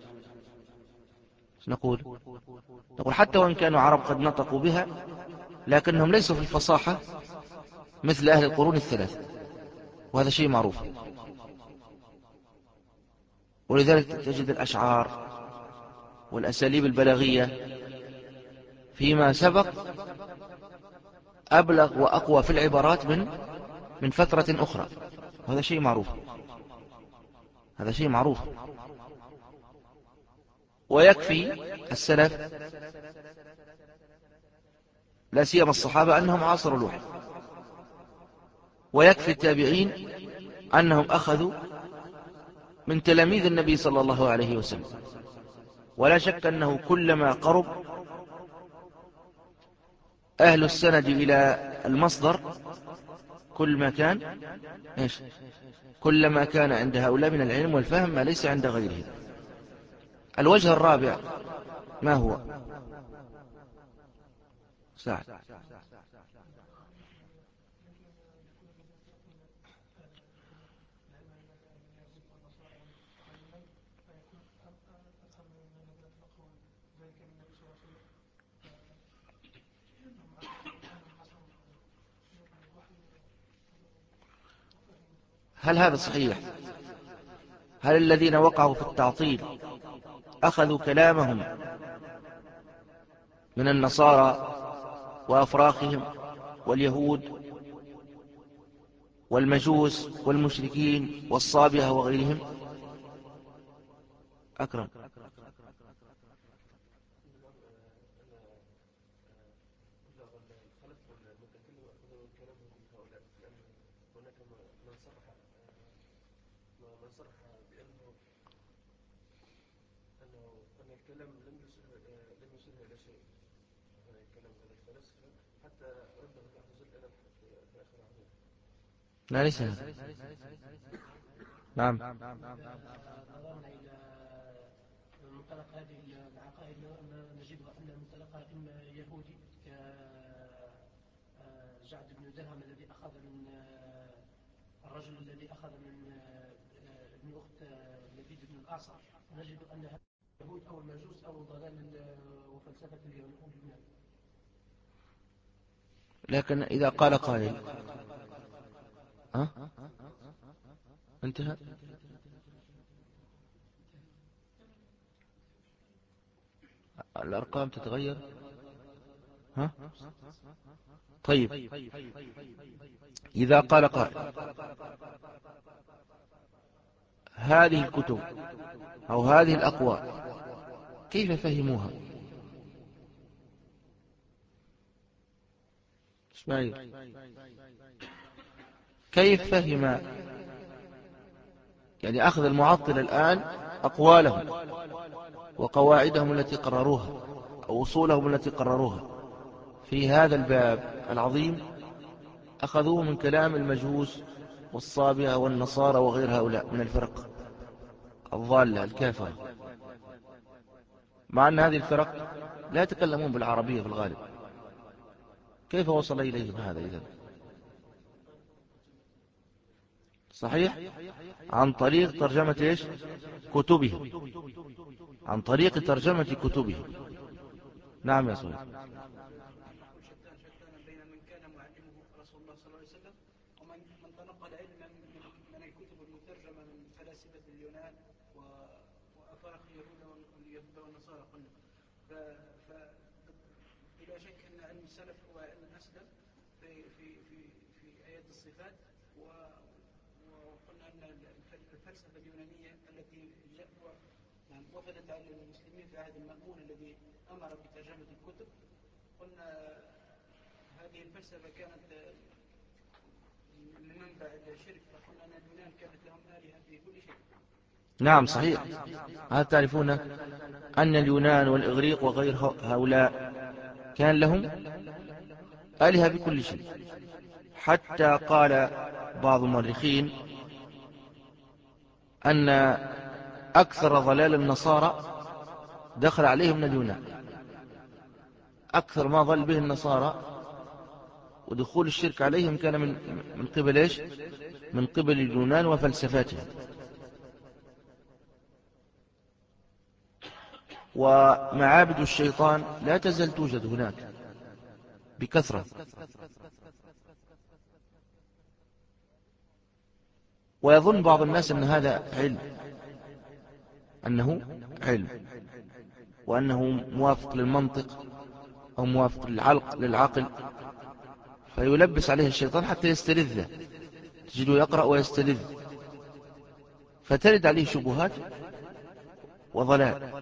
نقول نقول حتى وإن كانوا عرب قد نطقوا بها لكنهم ليسوا في الفصاحة مثل أهل القرون الثلاث، وهذا شيء معروف. ولذلك تجد الأشعار والأساليب البلاغية فيما سبق أبلغ وأقوى في العبارات من من فترة أخرى، وهذا شيء معروف، هذا شيء معروف. ويكفي السلف لا سيما الصحابة أنهم عاصروا الوحي، ويكفي التابعين أنهم أخذوا من تلاميذ النبي صلى الله عليه وسلم. ولا شك أنه كلما قرب أهل السند إلى المصدر كل ما كان إيش؟ كلما كان عند هؤلاء من العلم والفهم ما ليس عند غيرهم. الوجه الرابع ما هو؟ سعد. هل هذا صحيح؟ هل الذين وقعوا في التعطيل أخذوا كلامهم من النصارى وأفراخهم واليهود والمجوس والمشركين والصابئة وغيرهم؟ أكرم. لا ليس هذا. نعم. نظرنا إلى منطلق هذه العقائد نجد أن منطلقها إما يهودي كجعد بن درهم الذي أخذ من الرجل الذي أخذ من ابن أخت لبيد بن الأعصر، نجد أن هذا اليهود أو المجوس أو ضلال وفلسفة اليهود. لكن إذا قال قائل ها انتهى. الأرقام تتغير. ها طيب، إذا قال قائل هذه الكتب أو هذه الأقوال كيف فهموها؟ اسماعيل، كيف فهم يعني أخذ المعطل الآن أقوالهم وقواعدهم التي قرروها أو أصولهم التي قرروها في هذا الباب العظيم، أخذوه من كلام المجوس والصابئة والنصارى وغير هؤلاء من الفرق الضالة الكافرة، مع أن هذه الفرق لا يتكلمون بالعربية في الغالب. كيف وصل إليهم هذا إذن؟ صحيح، عن طريق ترجمة إيش؟ كتبهم، عن طريق ترجمة كتبهم. نعم يا صحيح. بين من كان معلمه رسول الله صلى الله عليه وسلم ومن من تنقل علما من الكتب المترجمة من فلاسفة اليونان وأفارق اليهود والنصارى قلنا. فبلا شك أن علم السلف هو علم أسلم في في في في آيات الصفات، وقلنا أن الفلسفة اليونانية التي وفدت على المسلمين في عهد المأمون الذي أمر بترجمة الكتب، قلنا هذه الفلسفة كانت من منبع الشرك، فقلنا أن اليونان كانت لهم آلهة في كل شيء. نعم صحيح. هل تعرفون أن اليونان والإغريق وغير هؤلاء كان لهم آلهة بكل شيء، حتى قال بعض المؤرخين أن أكثر ضلال النصارى دخل عليهم من اليونان، أكثر ما ضل به النصارى ودخول الشرك عليهم كان من من قبل إيش؟ من قبل اليونان وفلسفاتهم. ومعابد الشيطان لا تزال توجد هناك بكثرة، ويظن بعض الناس أن هذا علم، أنه علم وأنه موافق للمنطق أو موافق للعقل, للعقل فيلبس عليه الشيطان حتى يستلذه، تجده يقرأ ويستلذ، فترد عليه شبهات وضلال.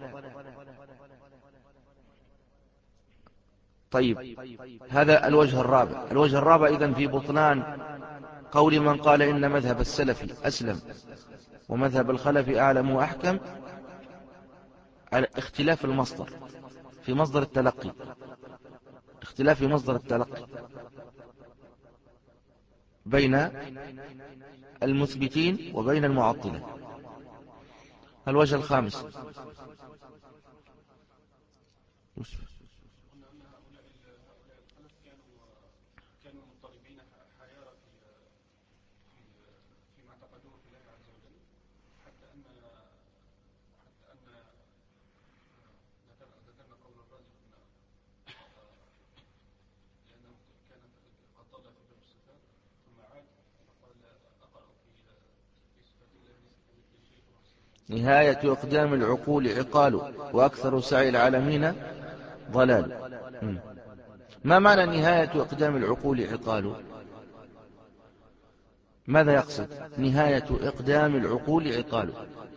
طيب، هذا الوجه الرابع. الوجه الرابع إذن في بطلان قول من قال إن مذهب السلف أسلم ومذهب الخلف أعلم وأحكم على اختلاف المصدر في مصدر التلقي، اختلاف في مصدر التلقي بين المثبتين وبين المعطلة. الوجه الخامس. نهاية إقدام العقول عقال وأكثر سعي العالمين ضلال. ما معنى نهاية إقدام العقول عقال؟ ماذا يقصد نهاية إقدام العقول عقال؟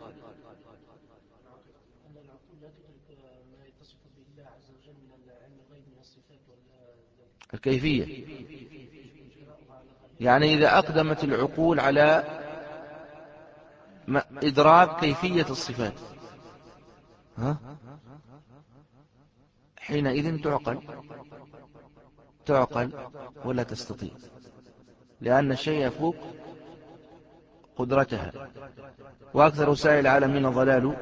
الكيفية، يعني إذا أقدمت العقول على إدراك كيفية الصفات، ها؟ حينئذ تعقل تعقل ولا تستطيع، لأن الشيء يفوق قدرتها. وأكثر سعي العالمين ضلال.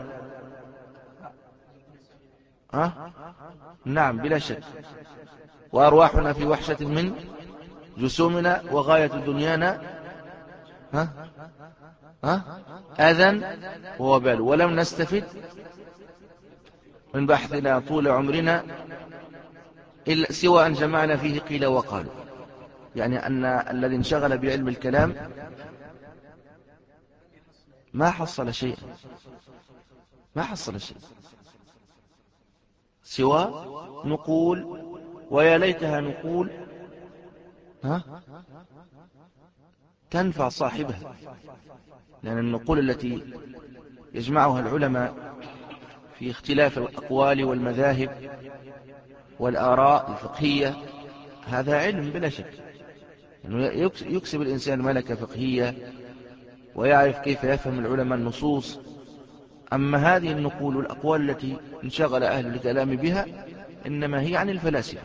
ها؟ نعم بلا شك. وأرواحنا في وحشة من جسومنا، وغاية دنيانا ها؟ ها؟ أذى ووبال، ولم نستفد من بحثنا طول عمرنا إلا سوى أن جمعنا فيه قيل وقالوا. يعني أن الذي انشغل بعلم الكلام ما حصل شيئا، ما حصل شيئا سوى نقول، ويا ليتها نقول ها تنفع صاحبها. لأن النقول التي يجمعها العلماء في اختلاف الأقوال والمذاهب والآراء الفقهية هذا علم بلا شك، يعني يكسب الإنسان ملكة فقهية ويعرف كيف يفهم العلماء النصوص. أما هذه النقول والأقوال التي انشغل أهل الكلام بها إنما هي عن الفلاسفة،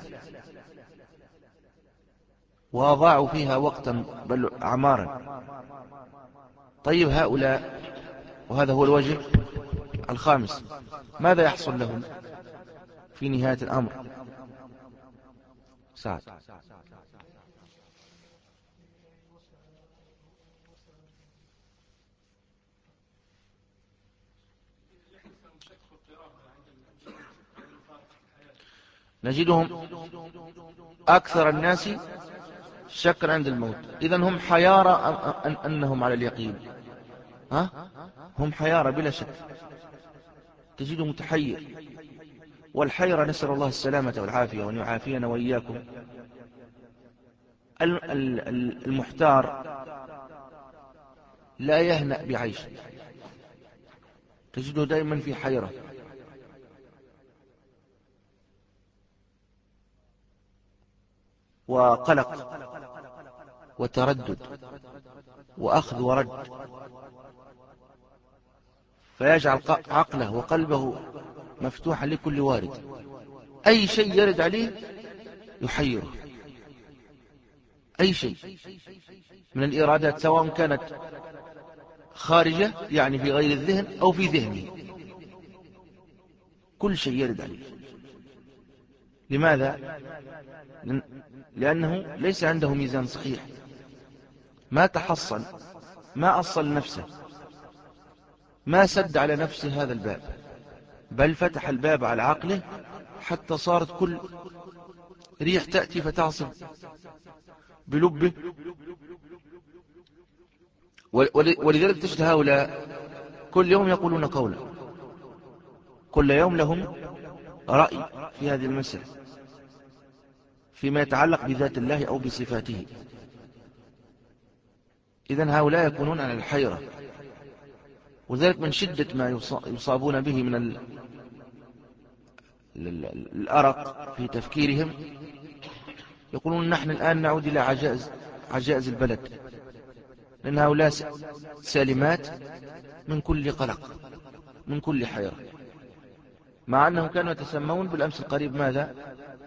وأضاعوا فيها وقتا بل أعمارا. طيب هؤلاء، وهذا هو الوجه الخامس، ماذا يحصل لهم في نهاية الأمر؟ سعد. نجدهم أكثر الناس شكا عند الموت. إذن هم حيارى أن أنهم على اليقين، ها؟ هم حيارى بلا شك، تجده متحير. والحيرة نسأل الله السلامة والعافية وأن يعافينا وإياكم. المحتار لا يهنأ بعيش، تجده دائما في حيرة. وقلق وتردد وأخذ ورد، فيجعل عقله وقلبه مفتوحا لكل وارد. أي شيء يرد عليه يحيره، أي شيء من الإرادات سواء كانت خارجة يعني في غير الذهن أو في ذهنه، كل شيء يرد عليه. لماذا؟ لأنه ليس عنده ميزان صحيح، ما تحصل، ما أصل نفسه، ما سد على نفسه هذا الباب، بل فتح الباب على عقله حتى صارت كل ريح تأتي فتعصب بلبه. ولذلك تجد هؤلاء كل يوم يقولون قولا، كل يوم لهم رأي في هذه المسألة فيما يتعلق بذات الله أو بصفاته. إذن هؤلاء يكونون على الحيرة، وذلك من شدة ما يصابون به من الأرق في تفكيرهم. يقولون نحن الآن نعود إلى عجائز عجائز البلد، لأن هؤلاء سالمات من كل قلق من كل حيرة، مع أنهم كانوا يتسمون بالأمس القريب ماذا؟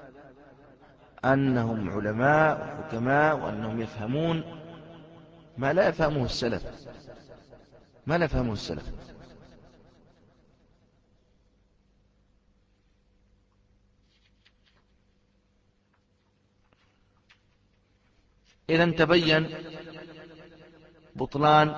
أنهم علماء وحكماء، وأنهم يفهمون ما لا يفهمه السلف، ما لا يفهمه السلف. إذن تبين بطلان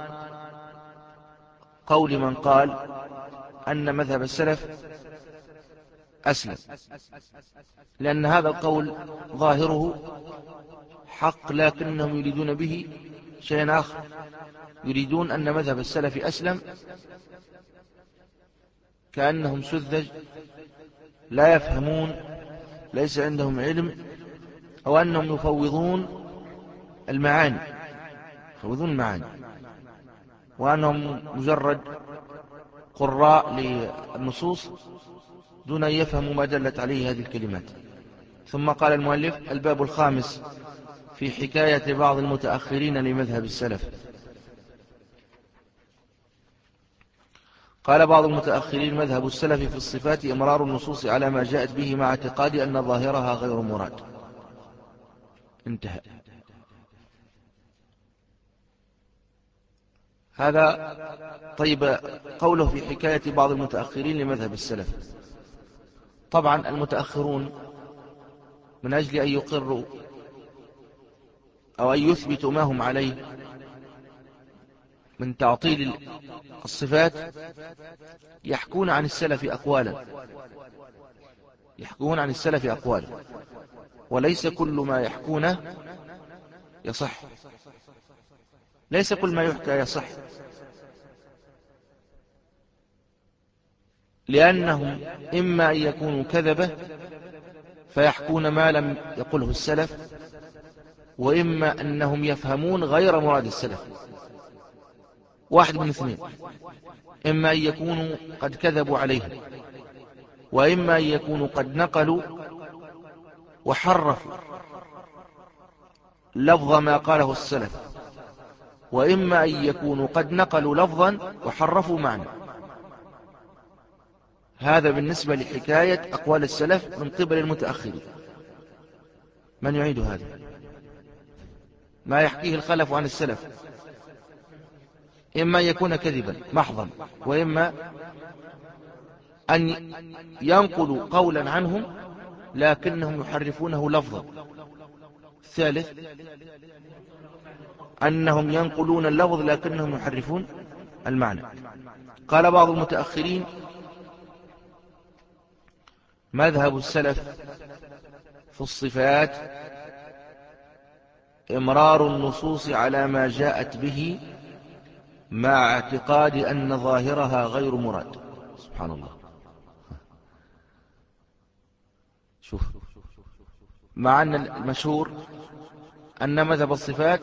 قول من قال أن مذهب السلف أسلم، لأن هذا القول ظاهره حق، لكنهم يريدون به شيئا آخر، يريدون أن مذهب السلف أسلم، كأنهم سذج لا يفهمون، ليس عندهم علم، أو أنهم يفوضون المعاني يفوضون المعاني وأنهم مجرد قراء للنصوص دون أن يفهموا ما دلت عليه هذه الكلمات. ثم قال المؤلف: الباب الخامس في حكاية بعض المتأخرين لمذهب السلف. قال بعض المتأخرين: مذهب السلف في الصفات إمرار النصوص على ما جاءت به مع اعتقاد أن ظاهرها غير مراد. انتهى. هذا طيب. قوله في حكاية بعض المتأخرين لمذهب السلف، طبعا المتأخرون من أجل أن يقروا أو أن يثبتوا ما هم عليه من تعطيل الصفات يحكون عن السلف أقوالا يحكون عن السلف أقوالا وليس كل ما يحكونه يصح، ليس كل ما يحكى يصح، لأنهم إما أن يكونوا كذبة فيحكون ما لم يقله السلف، وإما أنهم يفهمون غير مراد السلف. واحد من اثنين: إما أن يكونوا قد كذبوا عليه، وإما أن يكونوا قد نقلوا وحرفوا لفظ ما قاله السلف، وإما أن يكونوا قد نقلوا لفظا وحرفوا معنى. هذا بالنسبة لحكاية أقوال السلف من قبل المتأخرين. من يعيد هذا؟ ما يحكيه الخلف عن السلف إما يكون كذبا محضا، وإما أن ينقلوا قولا عنهم لكنهم يحرفونه لفظا. الثالث أنهم ينقلون اللفظ لكنهم يحرفون المعنى. قال بعض المتأخرين: مذهب السلف في الصفات إمرار النصوص على ما جاءت به مع اعتقاد أن ظاهرها غير مراد. سبحان الله. شوف، مع أن المشهور أن مذهب الصفات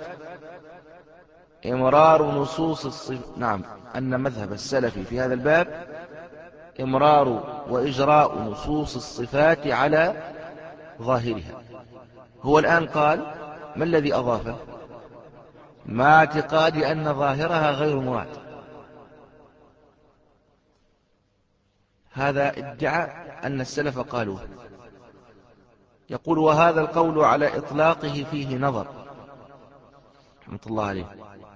إمرار نصوص الصفات، نعم، أن مذهب السلف في هذا الباب إمرار وإجراء نصوص الصفات على ظاهرها. هو الآن قال: ما الذي أضافه؟ مع اعتقاد أن ظاهرها غير مراد. هذا ادعى أن السلف قالوا. يقول: وهذا القول على إطلاقه فيه نظر. رحمة الله عليه.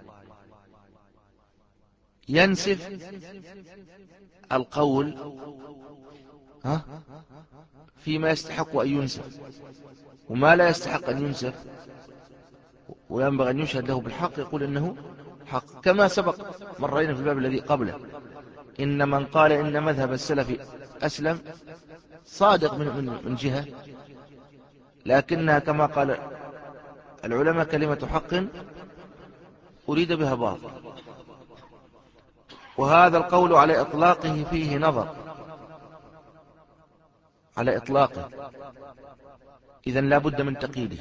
ينسف القول ها فيما يستحق أن ينسف، وما لا يستحق أن ينسف وينبغي أن يشهد له بالحق يقول إنه حق، كما سبق مرينا في الباب الذي قبله. إن من قال إن مذهب السلف أسلم صادق من, من, من جهة، لكنها كما قال العلماء كلمة حق أريد بها باطل. وهذا القول على إطلاقه فيه نظر، على إطلاقه، إذن لا بد من تقييده.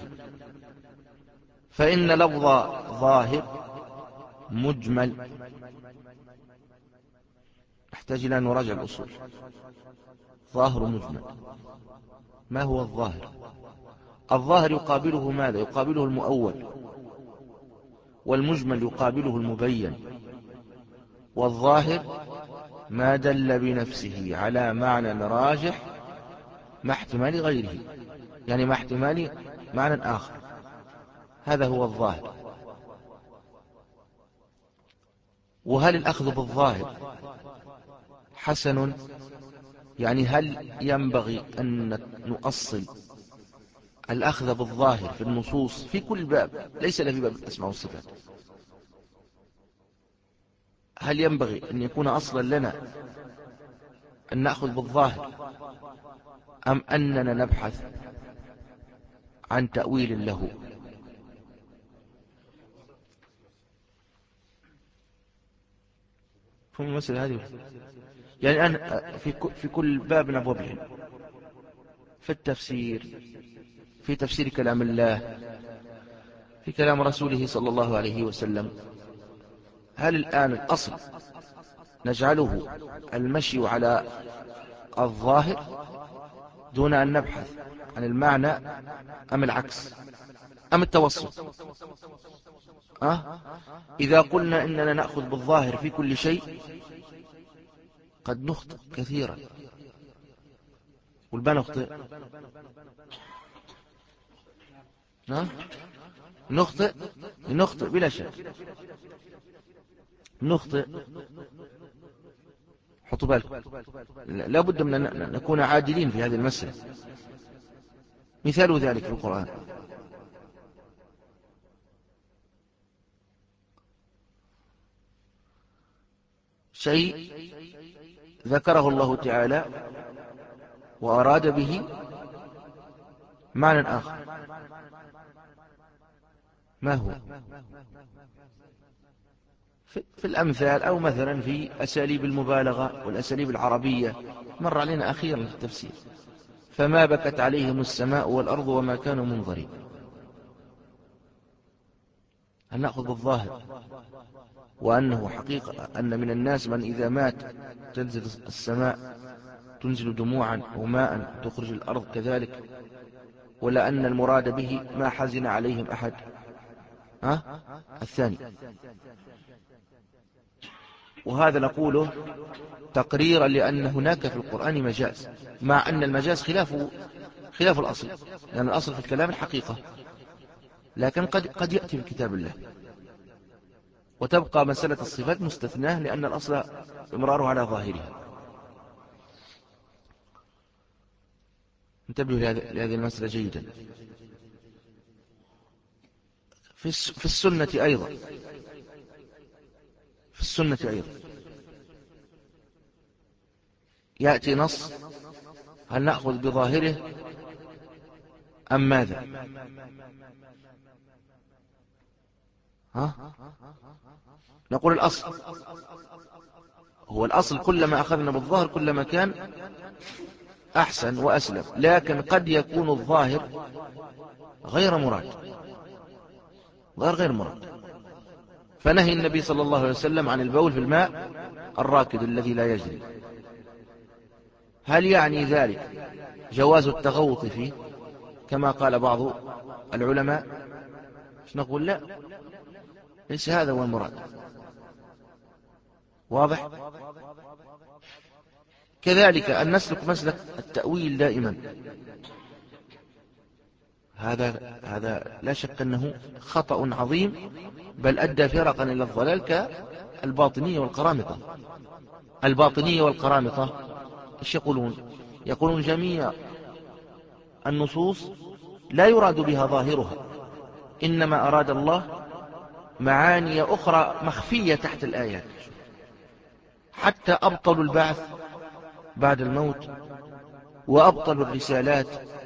فإن لفظ ظاهر مجمل، نحتاج إلى أن نراجع الأصول. ظاهر مجمل، ما هو الظاهر؟ الظاهر يقابله ماذا؟ يقابله المؤول، والمجمل يقابله المبين. والظاهر ما دل بنفسه على معنى راجح مع احتمال غيره، يعني مع احتمال معنى آخر، هذا هو الظاهر. وهل الأخذ بالظاهر حسن؟ يعني هل ينبغي أن نؤصل الأخذ بالظاهر في النصوص في كل باب، ليس لا في باب الأسماء والصفات. هل ينبغي أن يكون أصلا لنا أن نأخذ بالظاهر، أم أننا نبحث عن تأويل له؟ فهم المسألة هذه. يعني أنا في في كل باب من أبواب العلم، في التفسير، في تفسير كلام الله، في كلام رسوله صلى الله عليه وسلم، هل الآن الأصل نجعله المشي على الظاهر دون أن نبحث عن المعنى، أم العكس، أم التوسط؟ أه؟ إذا قلنا إننا نأخذ بالظاهر في كل شيء قد نخطئ كثيرا. والبا نخطئ أه؟ نخطئ نخطئ بلا شك، نخطئ. حطوا بالكم، لا بد من أن نكون عادلين في هذه المسألة. مثال ذلك في القرآن: شيء ذكره الله تعالى وأراد به معنى آخر، ما هو؟ في الأمثال، أو مثلا في أساليب المبالغة والأساليب العربية، مر علينا أخيرا في التفسير: فما بكت عليهم السماء والأرض وما كانوا منظرين. هل نأخذ بالظاهر وأنه حقيقة أن من الناس من إذا مات تنزل السماء تنزل دموعا وماء تخرج الأرض كذلك، ولا أن المراد به ما حزن عليهم أحد؟ ها؟ الثاني. وهذا نقوله تقريرا لأن هناك في القرآن مجاز، مع أن المجاز خلاف خلاف الأصل، لأن الأصل في الكلام الحقيقة، لكن قد قد يأتي في كتاب الله. وتبقى مسألة الصفات مستثناة، لأن الأصل إمراره على ظاهرها. انتبهوا لهذه المسألة جيدا. في السنة أيضا في السنة أيضا يأتي نص، هل نأخذ بظاهره أم ماذا؟ ها؟ نقول الأصل هو الأصل، كلما أخذنا بالظاهر كلما كان أحسن وأسلم، لكن قد يكون الظاهر غير مراد، غير غير مراد. فنهي النبي صلى الله عليه وسلم عن البول في الماء الراكد الذي لا يجري، هل يعني ذلك جواز التغوط فيه كما قال بعض العلماء؟ نقول لا، ليس هذا هو المراد. واضح؟ كذلك أن نسلك مسلك التأويل دائما، هذا هذا لا شك أنه خطأ عظيم، بل أدى فرقا إلى الضلال كالباطنية والقرامطة. الباطنية والقرامطة إيش يقولون؟ يقولون جميع النصوص لا يراد بها ظاهرها، إنما أراد الله معاني أخرى مخفية تحت الآيات، حتى أبطلوا البعث بعد الموت، وأبطلوا الرسالات،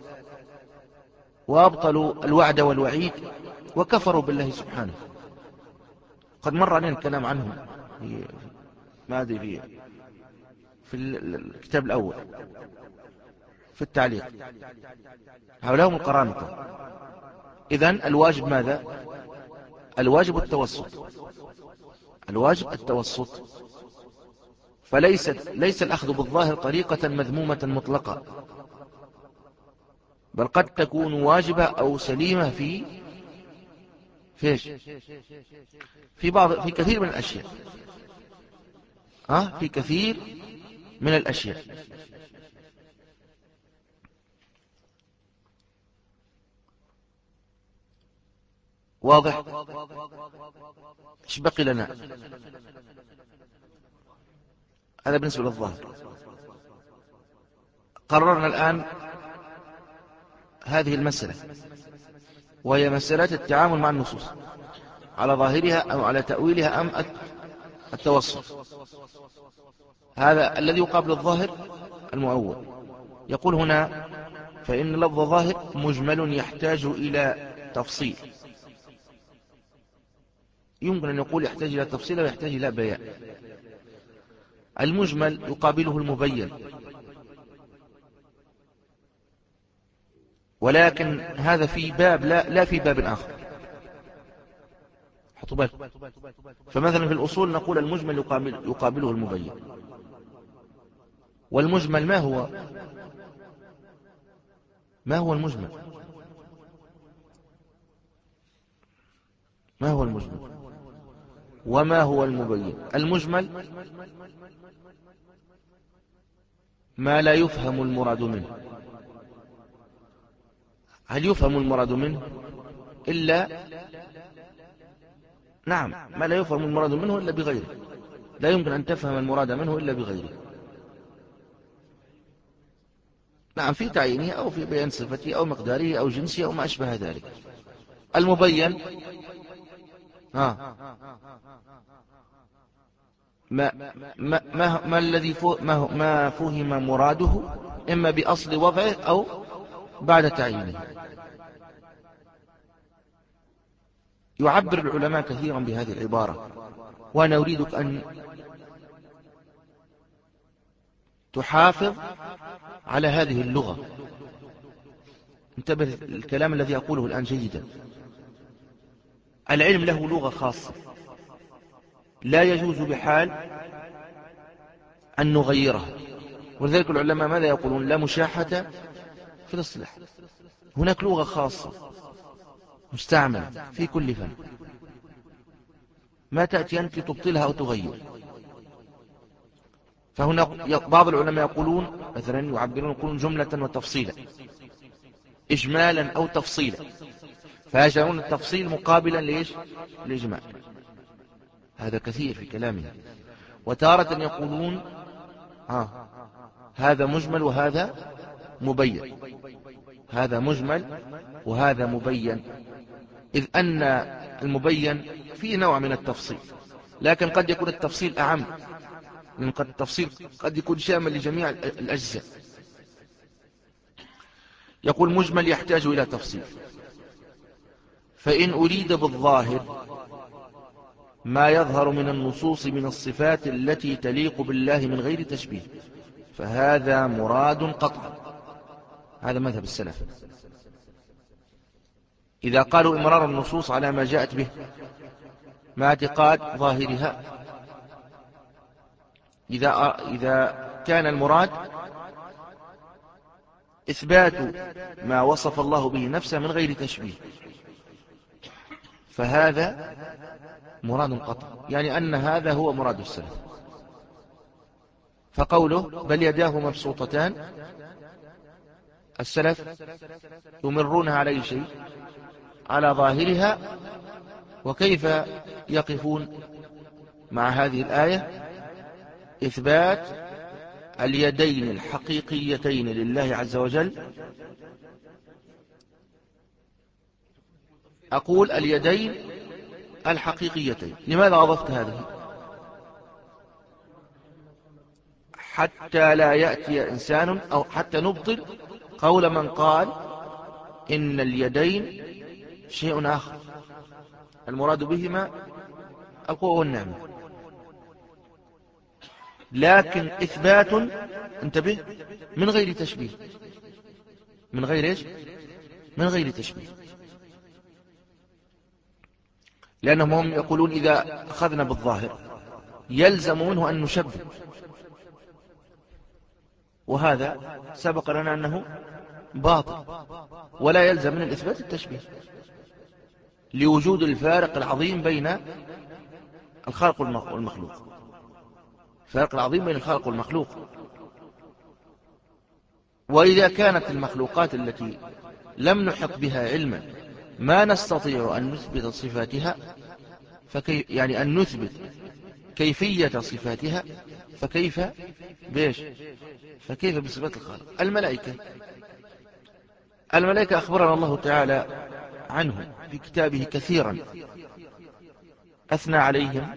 وأبطلوا الوعد والوعيد، وكفروا بالله سبحانه. قد مر علينا الكلام عنهم في ما أدري في في الكتاب الأول في التعليق. هؤلاء هم القرامطة. إذن الواجب ماذا؟ الواجب التوسط، الواجب التوسط. فليست ليس الأخذ بالظاهر طريقة مذمومة مطلقة، بل قد تكون واجبة أو سليمة في فيش في بعض في كثير من الأشياء. ها؟ في كثير من الأشياء. واضح؟ ايش بقي لنا؟ هذا بالنسبة للظاهر. قررنا الآن هذه المسألة، وهي مسألة التعامل مع النصوص على ظاهرها أو على تأويلها أم التوسط. هذا الذي يقابل الظاهر المؤول. يقول هنا فإن لفظ ظاهر مجمل يحتاج إلى تفصيل. يمكن أن يقول يحتاج إلى تفصيل ويحتاج إلى بيان. المجمل يقابله المبين، ولكن هذا في باب لا, لا في باب آخر. حطوا بالكم. فمثلا في الأصول نقول المجمل يقابل يقابله المبين. والمجمل ما هو؟ ما هو المجمل؟ ما هو المجمل؟ وما هو المبين؟ المجمل ما لا يفهم المراد منه. هل يفهم المراد منه إلا نعم، ما لا يفهم المراد منه إلا بغيره. لا يمكن أن تفهم المراد منه إلا بغيره. نعم، في تعيينه أو في بيان صفته أو مقداره أو جنسه أو ما أشبه ذلك. المبين آه. ما, ما, ما, ما الذي ما, ما فهم مراده إما بأصل وضعه أو بعد تعيينه. يعبر العلماء كثيرا بهذه العبارة، وأنا أريدك أن تحافظ على هذه اللغة. انتبه الكلام الذي أقوله الآن جيدا. العلم له لغة خاصة لا يجوز بحال أن نغيرها، ولذلك العلماء ماذا يقولون؟ لا مشاحة في الاصطلاح. هناك لغة خاصة مستعملة في كل فن، ما تأتي أنت تبطلها أو تغير. فهنا بعض العلماء يقولون مثلا يعبرون يقولون جملة وتفصيلا، إجمالا أو تفصيلا، فيجعلون التفصيل مقابلا ليش؟ الإجمال. هذا كثير في كلامه. وتارة يقولون آه هذا مجمل وهذا مبين، هذا مجمل وهذا مبين، إذ أن المبين فيه نوع من التفصيل، لكن قد يكون التفصيل أعم، لأن قد التفصيل قد يكون شامل لجميع الأجزاء. يقول مجمل يحتاج إلى تفصيل. فإن أريد بالظاهر ما يظهر من النصوص من الصفات التي تليق بالله من غير تشبيه فهذا مراد قطعا. هذا مذهب السلف. إذا قالوا إمرار النصوص على ما جاءت به مع اعتقاد ظاهرها، إذا إذا كان المراد إثبات ما وصف الله به نفسه من غير تشبيه فهذا مراد قطع، يعني أن هذا هو مراد السلف. فقوله بل يداه مبسوطتان، السلف يمرونها على أي شيء؟ على ظاهرها. وكيف يقفون مع هذه الآية؟ إثبات اليدين الحقيقيتين لله عز وجل. أقول اليدين الحقيقيتين، لماذا أضفت هذه؟ حتى لا يأتي إنسان أو حتى نبطل قول من قال إن اليدين شيء آخر المراد بهما القوة والنعمة، لكن إثبات انتبه من غير تشبيه. من غير إيش؟ من غير تشبيه. لأنهم هم يقولون إذا أخذنا بالظاهر يلزم منه أن نشبه، وهذا سبق لنا أنه باطل، ولا يلزم من الإثبات التشبيه لوجود الفارق العظيم بين الخالق والمخلوق. الفارق العظيم بين الخالق والمخلوق. وإذا كانت المخلوقات التي لم نحط بها علما ما نستطيع أن نثبت صفاتها، فكيف يعني أن نثبت كيفية صفاتها، فكيف بيش فكيف بصفات الخالق؟ الملائكة الملائكة أخبرنا الله تعالى عنه في كتابه كثيرا، أثنى عليهم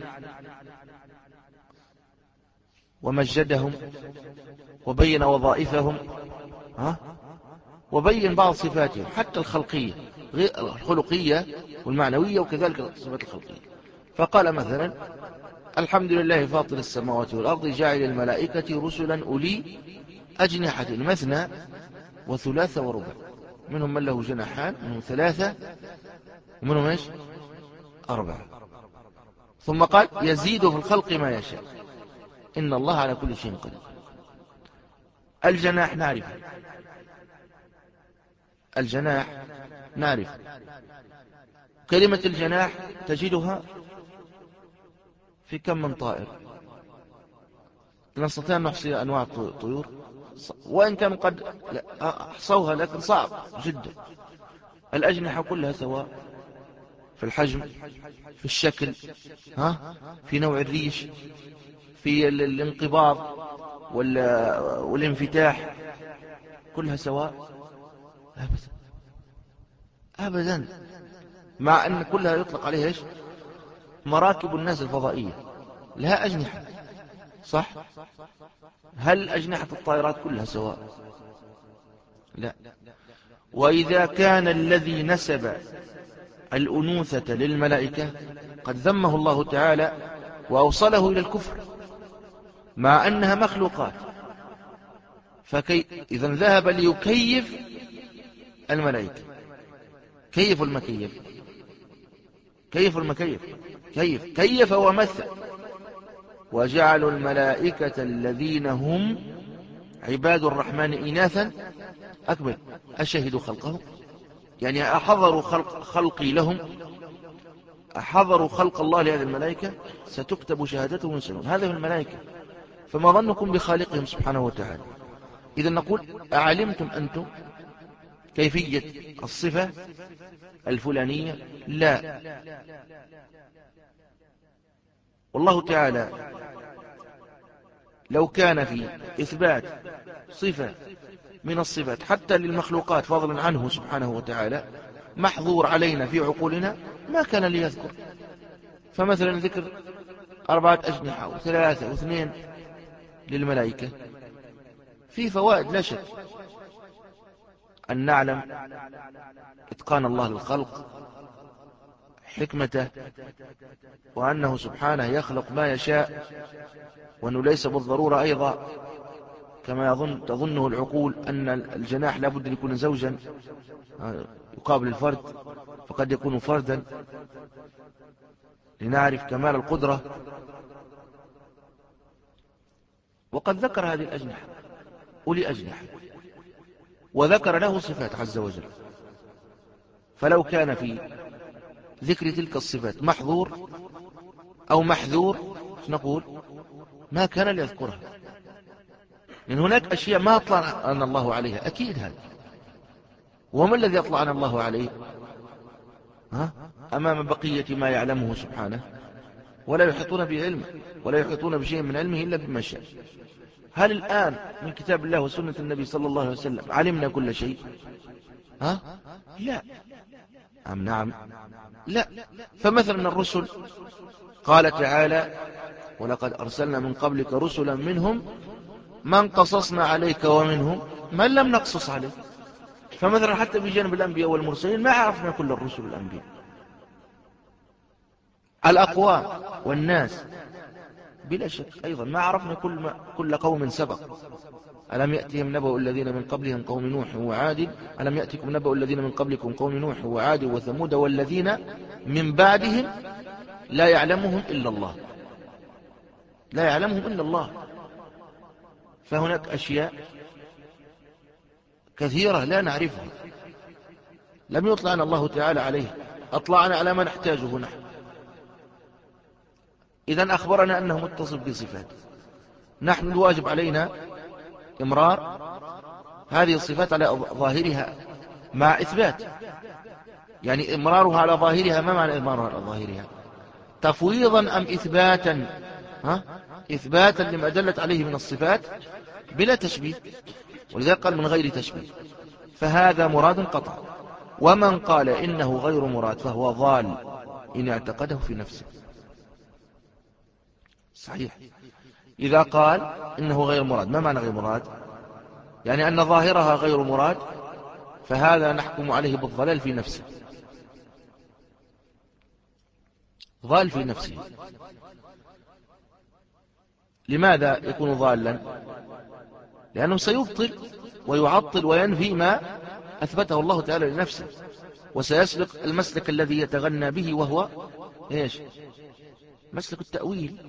ومجدهم وبين وظائفهم، ها؟ وبين بعض صفاتهم حتى الخلقية الخلقية والمعنوية، وكذلك الصفات الخلقية. فقال مثلا: الحمد لله فاطر السماوات والأرض جاعل الملائكة رسلا أولي أجنحة مثنى وثلاث وربع، منهم من له جناحان، منهم ثلاثة، ومنهم ايش؟ أربعة. ثم قال: يزيد في الخلق ما يشاء إن الله على كل شيء قدير. الجناح نعرف، الجناح نعرف كلمة الجناح تجدها في كم من طائر، نستطيع أن نحصي أنواع الطيور، وإن كان قد أحصوها لكن صعب جدا. الأجنحة كلها سواء في الحجم، في الشكل، ها؟ في نوع الريش، في الانقباض والانفتاح، كلها سواء؟ أبدا أبدا، مع أن كلها يطلق عليها إيش؟ مراكب الناس الفضائية لها أجنحة، صح؟ هل أجنحة الطائرات كلها سواء؟ لا. وإذا كان الذي نسب الأنوثة للملائكة قد ذمه الله تعالى وأوصله إلى الكفر مع أنها مخلوقات، فكي إذن ذهب ليكيف الملائكة. كيف المكيف؟ كيف المكيف؟ كيف كيف ومثل: وجعلوا الملائكة الذين هم عباد الرحمن إناثا أكبر أشهدوا خلقهم، يعني أحضروا خلق خلقي لهم، أحضروا خلق الله لهذه الملائكة، ستكتب شهادتهم ويسألون. هذا من الملائكة، فما ظنكم بخالقهم سبحانه وتعالى؟ إذا نقول: أعلمتم أنتم كيفية الصفة الفلانية؟ لا. والله تعالى لو كان في إثبات صفة من الصفات حتى للمخلوقات فضلا عنه سبحانه وتعالى محظور علينا في عقولنا ما كان ليذكر. فمثلا ذكر أربعة أجنحة وثلاثة واثنين للملائكة في فوائد لا شك، أن نعلم إتقان الله للخلق، حكمته، وأنه سبحانه يخلق ما يشاء، وأنه ليس بالضرورة أيضا كما يظن تظنه العقول أن الجناح لابد أن يكون زوجا يقابل الفرد، فقد يكون فردا، لنعرف كمال القدرة. وقد ذكر هذه الأجنحة أولي أجنحة، وذكر له صفات عز وجل. فلو كان في ذكر تلك الصفات محظور أو محذور نقول ما كان ليذكرها، لأن هناك أشياء ما أطلعنا الله عليها أكيد. هذا وما الذي أطلعنا الله عليه؟ ها؟ أمام بقية ما يعلمه سبحانه، ولا يحيطون بعلمه، ولا يحيطون بشيء من علمه إلا بما شاء. هل الآن من كتاب الله وسنة النبي صلى الله عليه وسلم علمنا كل شيء؟ ها؟ لا. أم نعم؟ لا. فمثلا الرسل قال تعالى: ولقد أرسلنا من قبلك رسلا منهم من قصصنا عليك ومنهم من لم نقصص عليك. فمثلا حتى بجانب الأنبياء والمرسلين ما عرفنا كل الرسل والأنبياء. الأقوام والناس بلا شك أيضا ما عرفنا كل, ما كل قوم سبق. ألم يأتهم نبأ الذين من قبلهم قوم نوح وعاد ألم يأتكم نبأ الذين من قبلكم قوم نوح وعاد وثمود والذين من بعدهم لا يعلمهم إلا الله، لا يعلمهم إلا الله. فهناك أشياء كثيرة لا نعرفها، لم يطلعنا الله تعالى عليه، أطلعنا على ما نحتاجه نحن. إذن أخبرنا أنه متصف بصفات، نحن الواجب علينا إمرار هذه الصفات على ظاهرها مع إثبات، يعني إمرارها على ظاهرها. ما معنى إمرارها على ظاهرها؟ تفويضا أم إثباتا؟ ها؟ إثباتا لما دلت عليه من الصفات بلا تشبيه، ولذلك قال من غير تشبيه. فهذا مراد قطعا. ومن قال إنه غير مراد فهو ضال إن اعتقده في نفسه. صحيح. إذا قال إنه غير مراد، ما معنى غير مراد؟ يعني أن ظاهرها غير مراد، فهذا نحكم عليه بالضلال في نفسه، ضال في نفسه. لماذا يكون ضالا؟ لأنه سيبطل ويعطل وينفي ما أثبته الله تعالى لنفسه، وسيسلك المسلك الذي يتغنى به، وهو إيش؟ مسلك التأويل.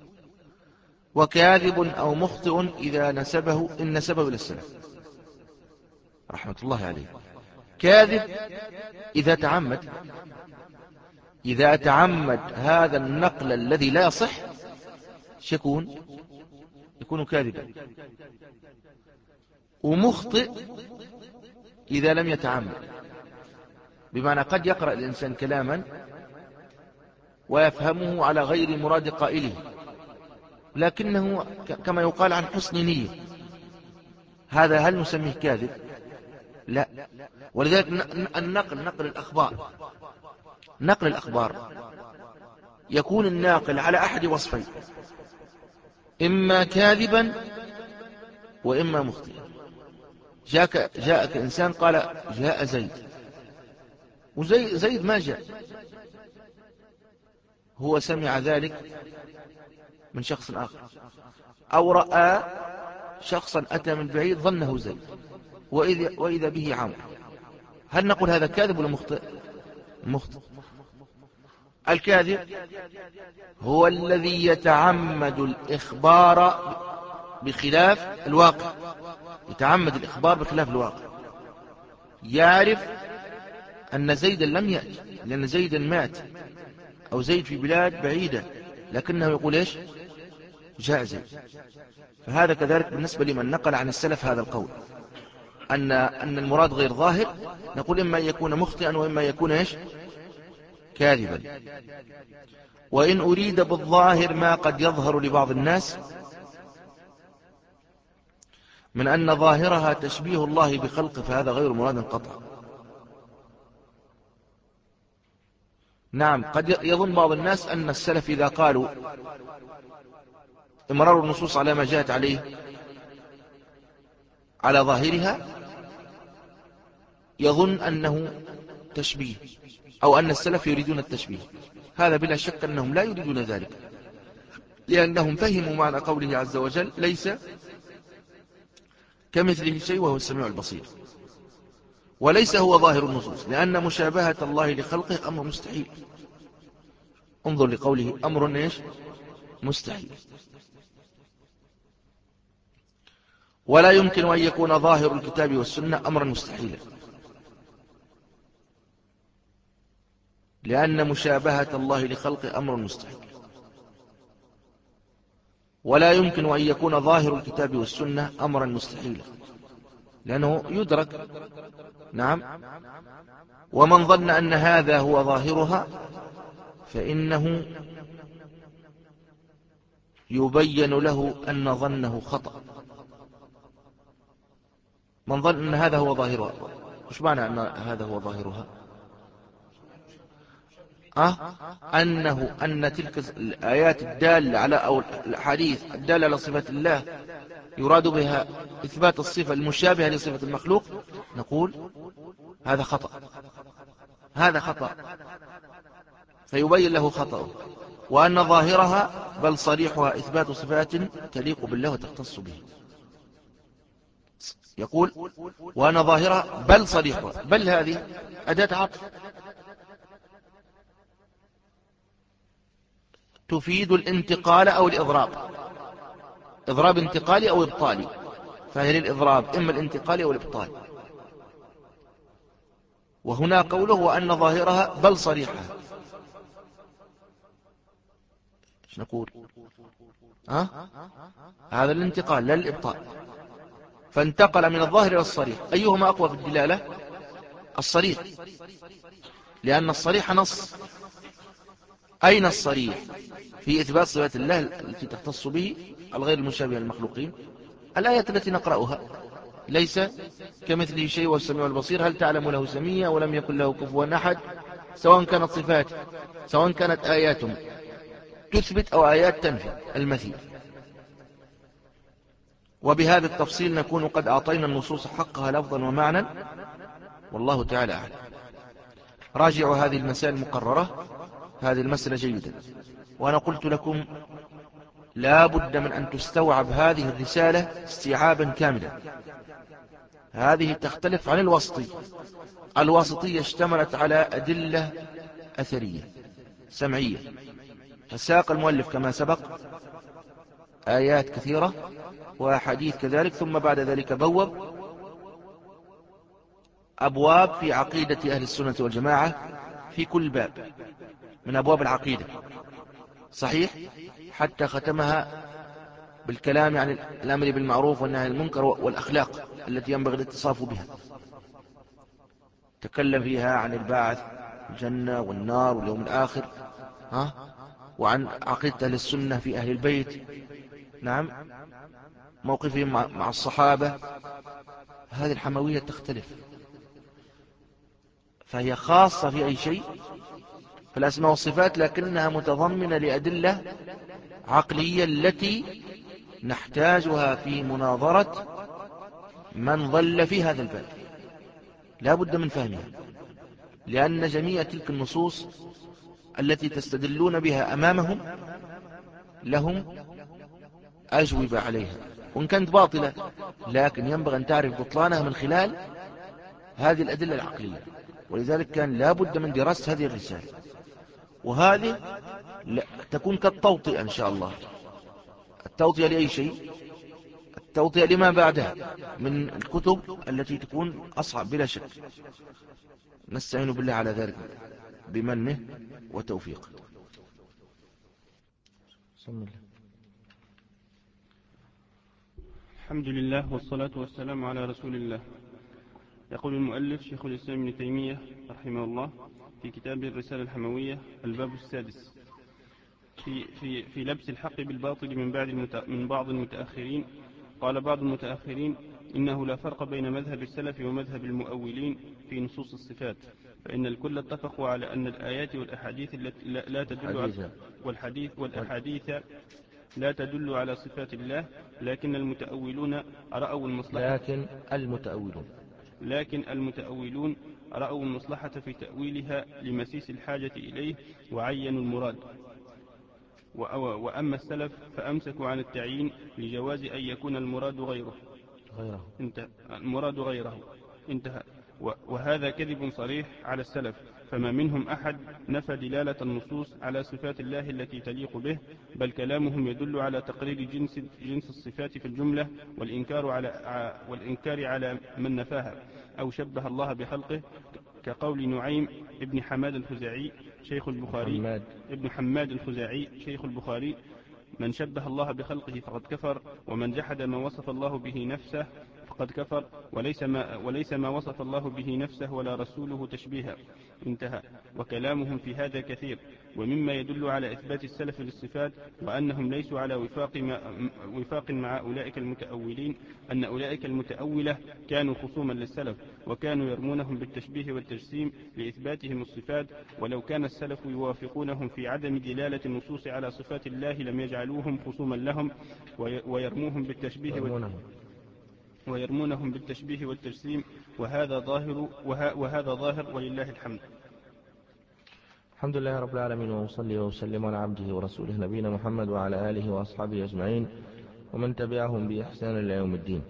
وكاذب أو مخطئ إذا نسبه إن نسبه إلى السلف رحمة الله عليه. كاذب إذا تعمد، إذا تعمد هذا النقل الذي لا يصح يكون يكون كاذبا. ومخطئ إذا لم يتعمد، بمعنى قد يقرأ الإنسان كلاما ويفهمه على غير مراد قائله، لكنه كما يقال عن حسن نية، هذا هل نسميه كاذب؟ لا. ولذلك النقل، نقل الأخبار، نقل الأخبار يكون الناقل على أحد وصفين، إما كاذبا وإما مخطئا. جاءك, جاءك إنسان قال جاء زيد، وزيد زيد ما جاء، هو سمع ذلك من شخص آخر، أو رأى شخصا أتى من بعيد ظنه زيد وإذا, وإذا به عمرو. هل نقول هذا كاذب ولا مخطئ؟ مخطئ. الكاذب هو الذي يتعمد الإخبار بخلاف الواقع، يتعمد الإخبار بخلاف الواقع، يعرف أن زيدا لم يأتي لأن زيدا مات أو زيد في بلاد بعيدة، لكنه يقول إيش؟ جاء زيد. فهذا كذلك بالنسبة لمن نقل عن السلف هذا القول، أن أن المراد غير ظاهر، نقول إما يكون مخطئا وإما يكون إيش؟ كاذبا. وإن أريد بالظاهر ما قد يظهر لبعض الناس من أن ظاهرها تشبيه الله بخلقه فهذا غير مراد قطعا. نعم، قد يظن بعض الناس أن السلف إذا قالوا إمرار النصوص على ما جاءت عليه على ظاهرها يظن أنه تشبيه، أو أن السلف يريدون التشبيه. هذا بلا شك أنهم لا يريدون ذلك، لأنهم فهموا معنى قوله عز وجل ليس كمثله شيء وهو السميع البصير، وليس هو ظاهر النصوص، لأن مشابهة الله لخلقه أمر مستحيل. انظر لقوله أمر إيش؟ مستحيل. ولا يمكن أن يكون ظاهر الكتاب والسنة أمرا مستحيلا، لأن مشابهة الله لخلقه أمر مستحيل. ولا يمكن أن يكون ظاهر الكتاب والسنة أمرا مستحيلا، لأنه يدرك. نعم. ومن ظن أن هذا هو ظاهرها فإنه يبين له أن ظنه خطأ. من ظن أن هذا هو ظاهرها، وش معنى أن هذا هو ظاهرها؟ أه؟ أنه أن تلك الآيات الدالة على أو الحديث الدالة على صفة الله يراد بها إثبات الصفة المشابهة لصفة المخلوق، نقول هذا خطأ، هذا خطأ، فيبين له خطأه. وأن ظاهرها بل صريحها إثبات صفات تليق بالله وتختص به. يقول وأن ظاهرها بل صريحها، بل هذه أداة عطف تفيد الانتقال أو الإضراب، إضراب انتقالي أو إبطالي، فهي للإضراب إما الانتقالي أو الإبطالي. وهنا قوله وأن ظاهرها بل صريحها، ايش نقول؟ أه؟ هذا الانتقال لا الإبطال، فانتقل من الظاهر إلى الصريح. أيهما أقوى في الدلالة؟ الصريح، لأن الصريح نص. أين الصريح في إثبات صفات الله التي تختص به الغير المشابهة للمخلوقين؟ الآية التي نقرأها ليس كمثله شيء والسميع البصير. هل تعلم له سميا ولم يكن له كفوا أحد؟ سواء كانت صفات سواء كانت آيات تثبت أو آيات تنفي المثيل. وبهذا التفصيل نكون قد أعطينا النصوص حقها لفظا ومعنى، والله تعالى أعلم. راجعوا هذه المسائل المقررة، هذه المسألة جيدا. وأنا قلت لكم لا بد من أن تستوعب هذه الرسالة استيعابا كاملا. هذه تختلف عن الوسطي. الوسطية اشتملت على أدلة أثرية سمعية، فساق المؤلف كما سبق آيات كثيرة وأحاديث كذلك، ثم بعد ذلك بوب أبواب في عقيدة أهل السنة والجماعة في كل باب من أبواب العقيدة، صحيح، حتى ختمها بالكلام عن الأمر بالمعروف والنهي عن المنكر والأخلاق التي ينبغي الاتصاف بها. تكلم فيها عن البعث، الجنة والنار واليوم الآخر، ها؟ وعن عقيدة أهل السنة في أهل البيت، نعم، موقفهم مع الصحابة. هذه الحموية تختلف، فهي خاصة في أي شيء في الأسماء والصفات، لكنها متضمنة لأدلة عقلية التي نحتاجها في مناظرة من ضل في هذا الباب. لا بد من فهمها، لأن جميع تلك النصوص التي تستدلون بها أمامهم لهم أجوبة عليها، وإن كانت باطلة لكن ينبغي أن تعرف بطلانها من خلال هذه الأدلة العقلية. ولذلك كان لا بد من دراسة هذه الرسالة، وهذه تكون كالتوطئة إن شاء الله. التوطئة لأي شيء؟ التوطئة لما بعدها من الكتب التي تكون أصعب بلا شك. نستعين بالله على ذلك بمنه وتوفيقه. الحمد لله والصلاة والسلام على رسول الله. يقول المؤلف شيخ الإسلام ابن تيمية رحمه الله في كتابه الرسالة الحموية الباب السادس في, في, في لبس الحق بالباطل من, بعد المت... من بعض المتأخرين. قال بعض المتأخرين إنه لا فرق بين مذهب السلف ومذهب المؤولين في نصوص الصفات، فإن الكل اتفقوا على أن الآيات والأحاديث التي لا تدل على والحديث والأحاديث لا تدل على صفات الله، لكن المتأولون رأوا المصلحة لكن المتأولون لكن المتأولون رأوا المصلحة في تأويلها لمسيس الحاجة إليه وعينوا المراد. وأما السلف فأمسكوا عن التعيين لجواز أن يكون المراد غيره غيره انتهى المراد غيره انتهى وهذا كذب صريح على السلف، فما منهم أحد نفى دلالة النصوص على صفات الله التي تليق به، بل كلامهم يدل على تقرير جنس, جنس الصفات في الجملة والإنكار على, والإنكار على من نفاها أو شبه الله بخلقه، كقول نعيم ابن حماد الخزاعي شيخ البخاري محمد. ابن حماد الخزاعي شيخ البخاري: من شبه الله بخلقه فقد كفر، ومن جحد ما وصف الله به نفسه فقد كفر، وليس ما, وليس ما وصف الله به نفسه ولا رسوله تشبيها. انتهى. وكلامهم في هذا كثير. ومما يدل على إثبات السلف للصفات وأنهم ليسوا على وفاق مع, وفاق مع أولئك المتأولين أن أولئك المتأولة كانوا خصوما للسلف، وكانوا يرمونهم بالتشبيه والتجسيم لإثباتهم الصفات، ولو كان السلف يوافقونهم في عدم دلالة النصوص على صفات الله لم يجعلوهم خصوما لهم ويرموهم بالتشبيه يرمونهم. ويرمونهم بالتشبيه والتجسيم، وهذا ظاهر وهذا ظاهر ولله الحمد. الحمد لله رب العالمين، وصلي وسلم على عبده ورسوله نبينا محمد وعلى آله وأصحابه أجمعين ومن تبعهم بإحسان إلى يوم الدين.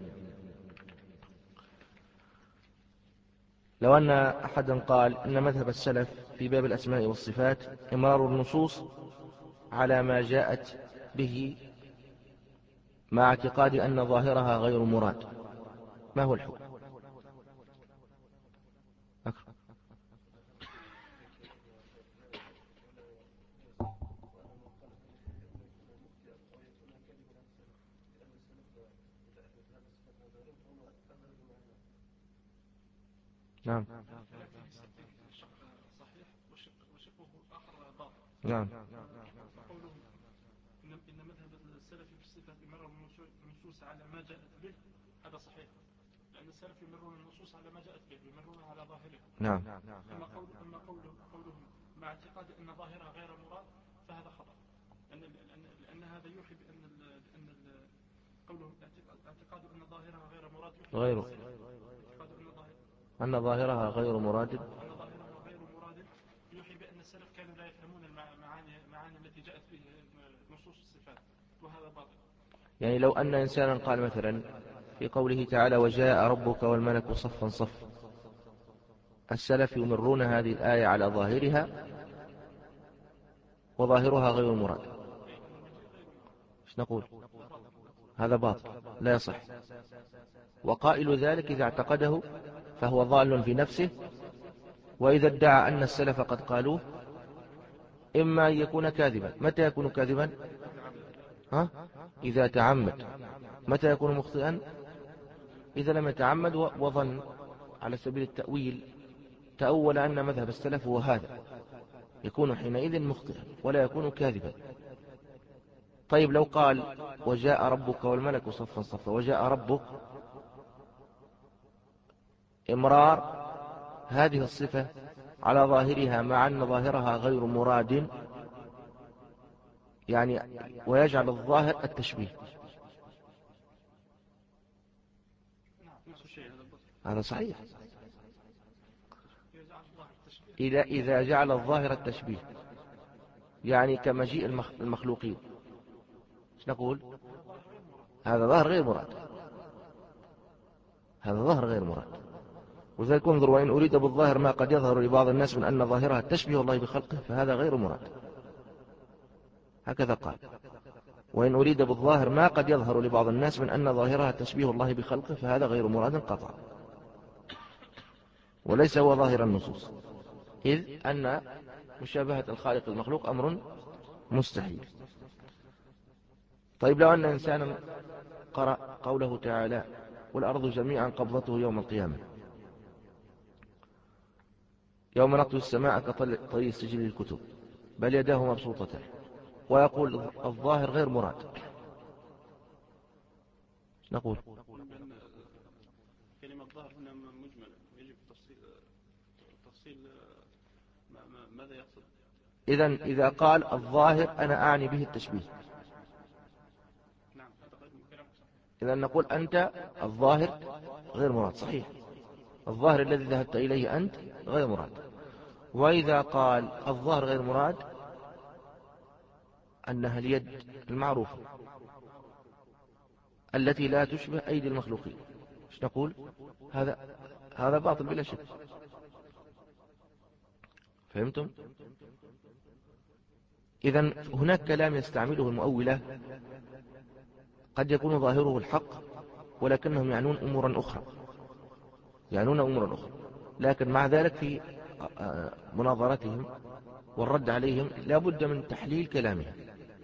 لو أن أحدا قال إن مذهب السلف في باب الأسماء والصفات إمرار النصوص على ما جاءت به مع اعتقاد أن ظاهرها غير مراد، ما هو الحكم؟ أكرم. نعم نعم قوله إن مذهب السلف في الصفات إمرار النصوص على ما جاءت به هذا صحيح، لأن السلف يمرون النصوص على ما جاءت به، يمرونها على ظاهرها. نعم. أما قول أما قوله قولهم مع اعتقاد أن ظاهرها غير مراد فهذا خطأ، لأن لأن, لأن هذا يوحي بأن ال أن ال قولهم اعتقاد أن ظاهرها غير مراد غير اعتقاد أن ظاهر أن ظاهرها غير مراد أن ظاهرها غير مراد يوحي بأن السلف كانوا لا يفهمون المعاني المعاني التي جاءت به نصوص الصفات، وهذا باطل. يعني لو أن إنسانا قال مثلا في قوله تعالى وجاء ربك والملك صفا صف، السلف يمرون هذه الآية على ظاهرها وظاهرها غير مراد، ايش نقول؟ هذا باطل لا يصح. وقائل ذلك إذا اعتقده فهو ضال في نفسه، وإذا ادعى أن السلف قد قالوه إما أن يكون كاذبا. متى يكون كاذبا؟ ها؟ إذا تعمد. متى يكون مخطئا؟ إذا لم يتعمد وظن على سبيل التأويل، تأول أن مذهب السلف هو هذا، يكون حينئذ مخطئا ولا يكون كاذبا. طيب لو قال وجاء ربك والملك صفا صفا، وجاء ربك إمرار هذه الصفة على ظاهرها مع أن ظاهرها غير مراد، يعني ويجعل الظاهر التشبيه، هذا صحيح. إذا إذا جعل الظاهر التشبيه يعني كمجيء المخلوقين، ايش نقول؟ هذا ظاهر غير مراد، هذا ظاهر غير مراد. وذلك انظر وإن أريد بالظاهر ما قد يظهر لبعض الناس من أن ظاهرها التشبيه الله بخلقه فهذا غير مراد، هكذا قال. وإن أريد بالظاهر ما قد يظهر لبعض الناس من أن ظاهرها تشبيه الله بخلقه فهذا غير مراد قطعا، وليس هو ظاهر النصوص، إذ أن مشابهة الخالق المخلوق أمر مستحيل. طيب لو أن إنسانا قرأ قوله تعالى والأرض جميعا قبضته يوم القيامة، يوم نطوي السماء كطي السجل للكتب بل يداه مبسوطتان، ويقول الظاهر غير مراد، نقول كلمة ظاهر هنا مجملة، يجب تفصيل تفصيل ماذا يقصد. إذن إذا قال الظاهر أنا أعني به التشبيه، إذن نقول أنت الظاهر غير مراد، صحيح، الظاهر الذي ذهبت إليه أنت غير مراد. وإذا قال الظاهر غير مراد أنها اليد المعروفة التي لا تشبه أيدي المخلوقين، ايش نقول؟ هذا هذا باطل بلا شك. فهمتم؟ إذن هناك كلام يستعمله المؤولة قد يكون ظاهره الحق ولكنهم يعنون أمورا أخرى، يعنون أمورا أخرى، لكن مع ذلك في مناظرتهم والرد عليهم لا بد من تحليل كلامهم.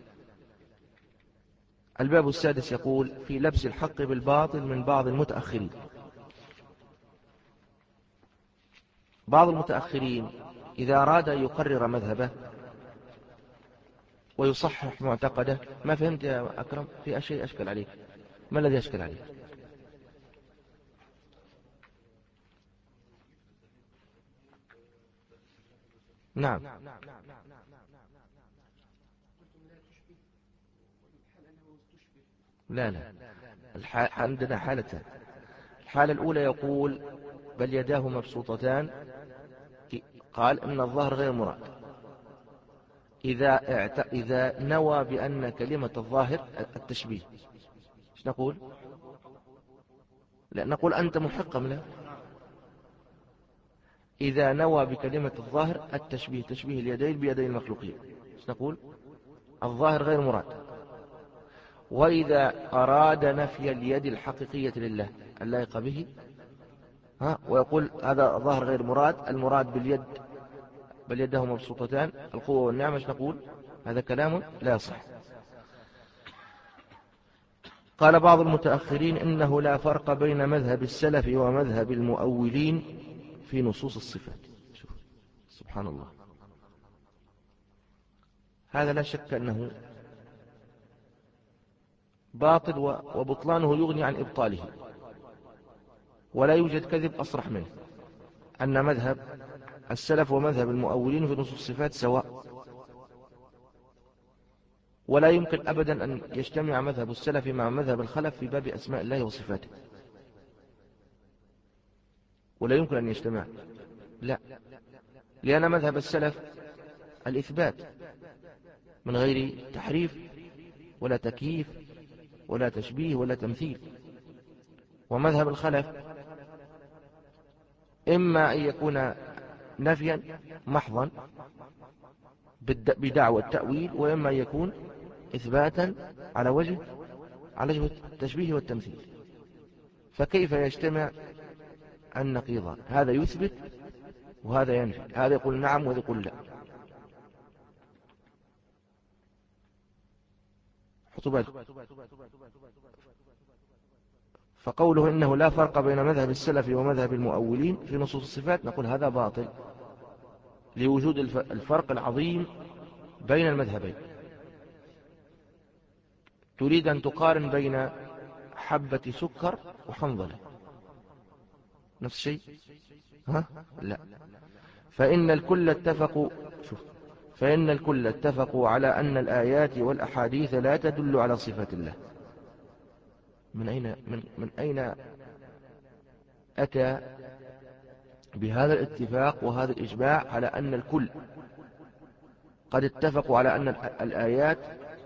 الباب السادس يقول في لبس الحق بالباطل من بعض المتأخرين. بعض المتأخرين إذا أراد أن يقرر مذهبه ويصحح معتقده، ما فهمت يا أكرم؟ في شيء أشكل عليك، ما الذي أشكل عليك؟ نعم. لا لا، الح... عندنا حالتان. الحالة الأولى يقول بل يداه مبسوطتان، قال إن الظاهر غير مراد. إذا, اعت... إذا نوى بأن كلمة الظاهر التشبيه، ايش نقول؟ لا نقول أنت محقم له. إذا نوى بكلمة الظاهر التشبيه، تشبيه اليدين بيدي المخلوقين، ايش نقول؟ الظاهر غير مراد. وإذا أراد نفي اليد الحقيقية لله اللائقة به، ها ويقول هذا ظاهر غير مراد، المراد باليد بل يده مبسوطتان القوة والنعمة، ايش نقول؟ هذا كلام لا يصح. قال بعض المتأخرين إنه لا فرق بين مذهب السلف ومذهب المؤولين في نصوص الصفات. شوف سبحان الله، هذا لا شك أنه باطل وبطلانه يغني عن إبطاله. ولا يوجد كذب أصرح منه أن مذهب السلف ومذهب المؤولين في نصوص الصفات سواء، ولا يمكن أبدا أن يجتمع مذهب السلف مع مذهب الخلف في باب أسماء الله وصفاته، ولا يمكن أن يجتمع، لا، لأن مذهب السلف الإثبات من غير تحريف ولا تكييف ولا تشبيه ولا تمثيل، ومذهب الخلف إما أن يكون نفيا محضا بدعوى التأويل، وإما أن يكون إثباتا على وجه على وجه التشبيه والتمثيل. فكيف يجتمع النقيضان؟ هذا يثبت وهذا ينفي، هذا يقول نعم وهذا يقول لا. حطوا بالكم. فقوله إنه لا فرق بين مذهب السلف ومذهب المؤولين في نصوص الصفات، نقول هذا باطل لوجود الفرق العظيم بين المذهبين. تريد أن تقارن بين حبة سكر وحنظلة، نفس الشيء؟ ها؟ لا. فإن الكل اتفقوا شوف فإن الكل اتفقوا على أن الآيات والأحاديث لا تدل على صفات الله. من أين من, من أين أتى بهذا الاتفاق وهذا الإجماع على أن الكل قد اتفقوا على أن الآيات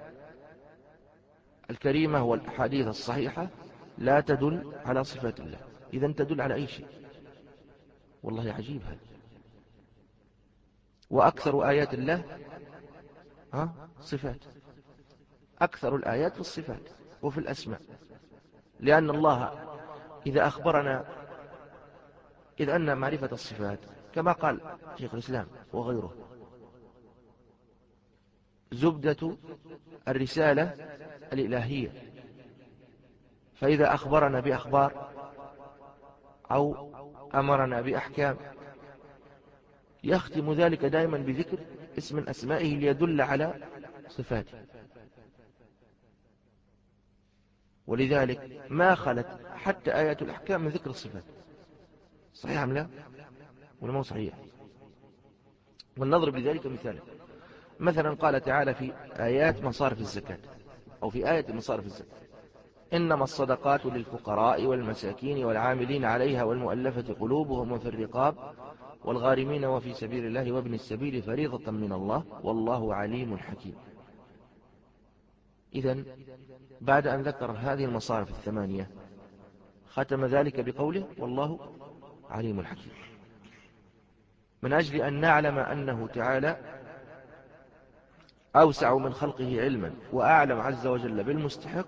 الكريمة والأحاديث الصحيحة لا تدل على صفات الله؟ إذن تدل على أي شيء؟ والله عجيب هذا. وأكثر آيات الله ها صفات، أكثر الآيات في الصفات وفي الأسماء، لأن الله إذا أخبرنا، إذ أن معرفة الصفات كما قال شيخ الإسلام وغيره زبدة الرسالة الإلهية، فإذا أخبرنا بأخبار أو أمرنا بأحكام يختم ذلك دائما بذكر اسم من أسمائه ليدل على صفاته. ولذلك ما خلت حتى آيات الأحكام من ذكر الصفات. صحيح أم لا؟ ولا مو صحيح؟ ونضرب لذلك مثالا. مثلا قال تعالى في آيات مصارف الزكاة، أو في آية مصارف الزكاة: إنما الصدقات للفقراء والمساكين والعاملين عليها والمؤلفة قلوبهم وفي الرقاب والغارمين وفي سبيل الله وابن السبيل فريضة من الله والله عليم حكيم. إذن بعد أن ذكر هذه المصارف الثمانية ختم ذلك بقوله والله عليم حكيم، من أجل أن نعلم أنه تعالى أوسع من خلقه علما وأعلم عز وجل بالمستحق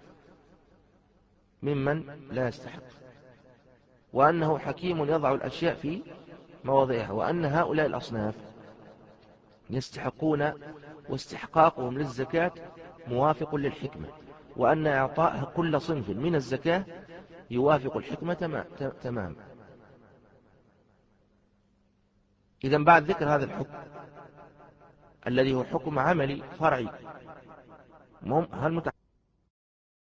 ممن لا يستحق، وأنه حكيم يضع الأشياء في مواضعها، وأن هؤلاء الأصناف يستحقون واستحقاقهم للزكاة موافق للحكمة، وأن إعطاء كل صنف من الزكاة يوافق الحكمة تماما. إذن بعد ذكر هذا الحكم الذي هو حكم عملي فرعي، هل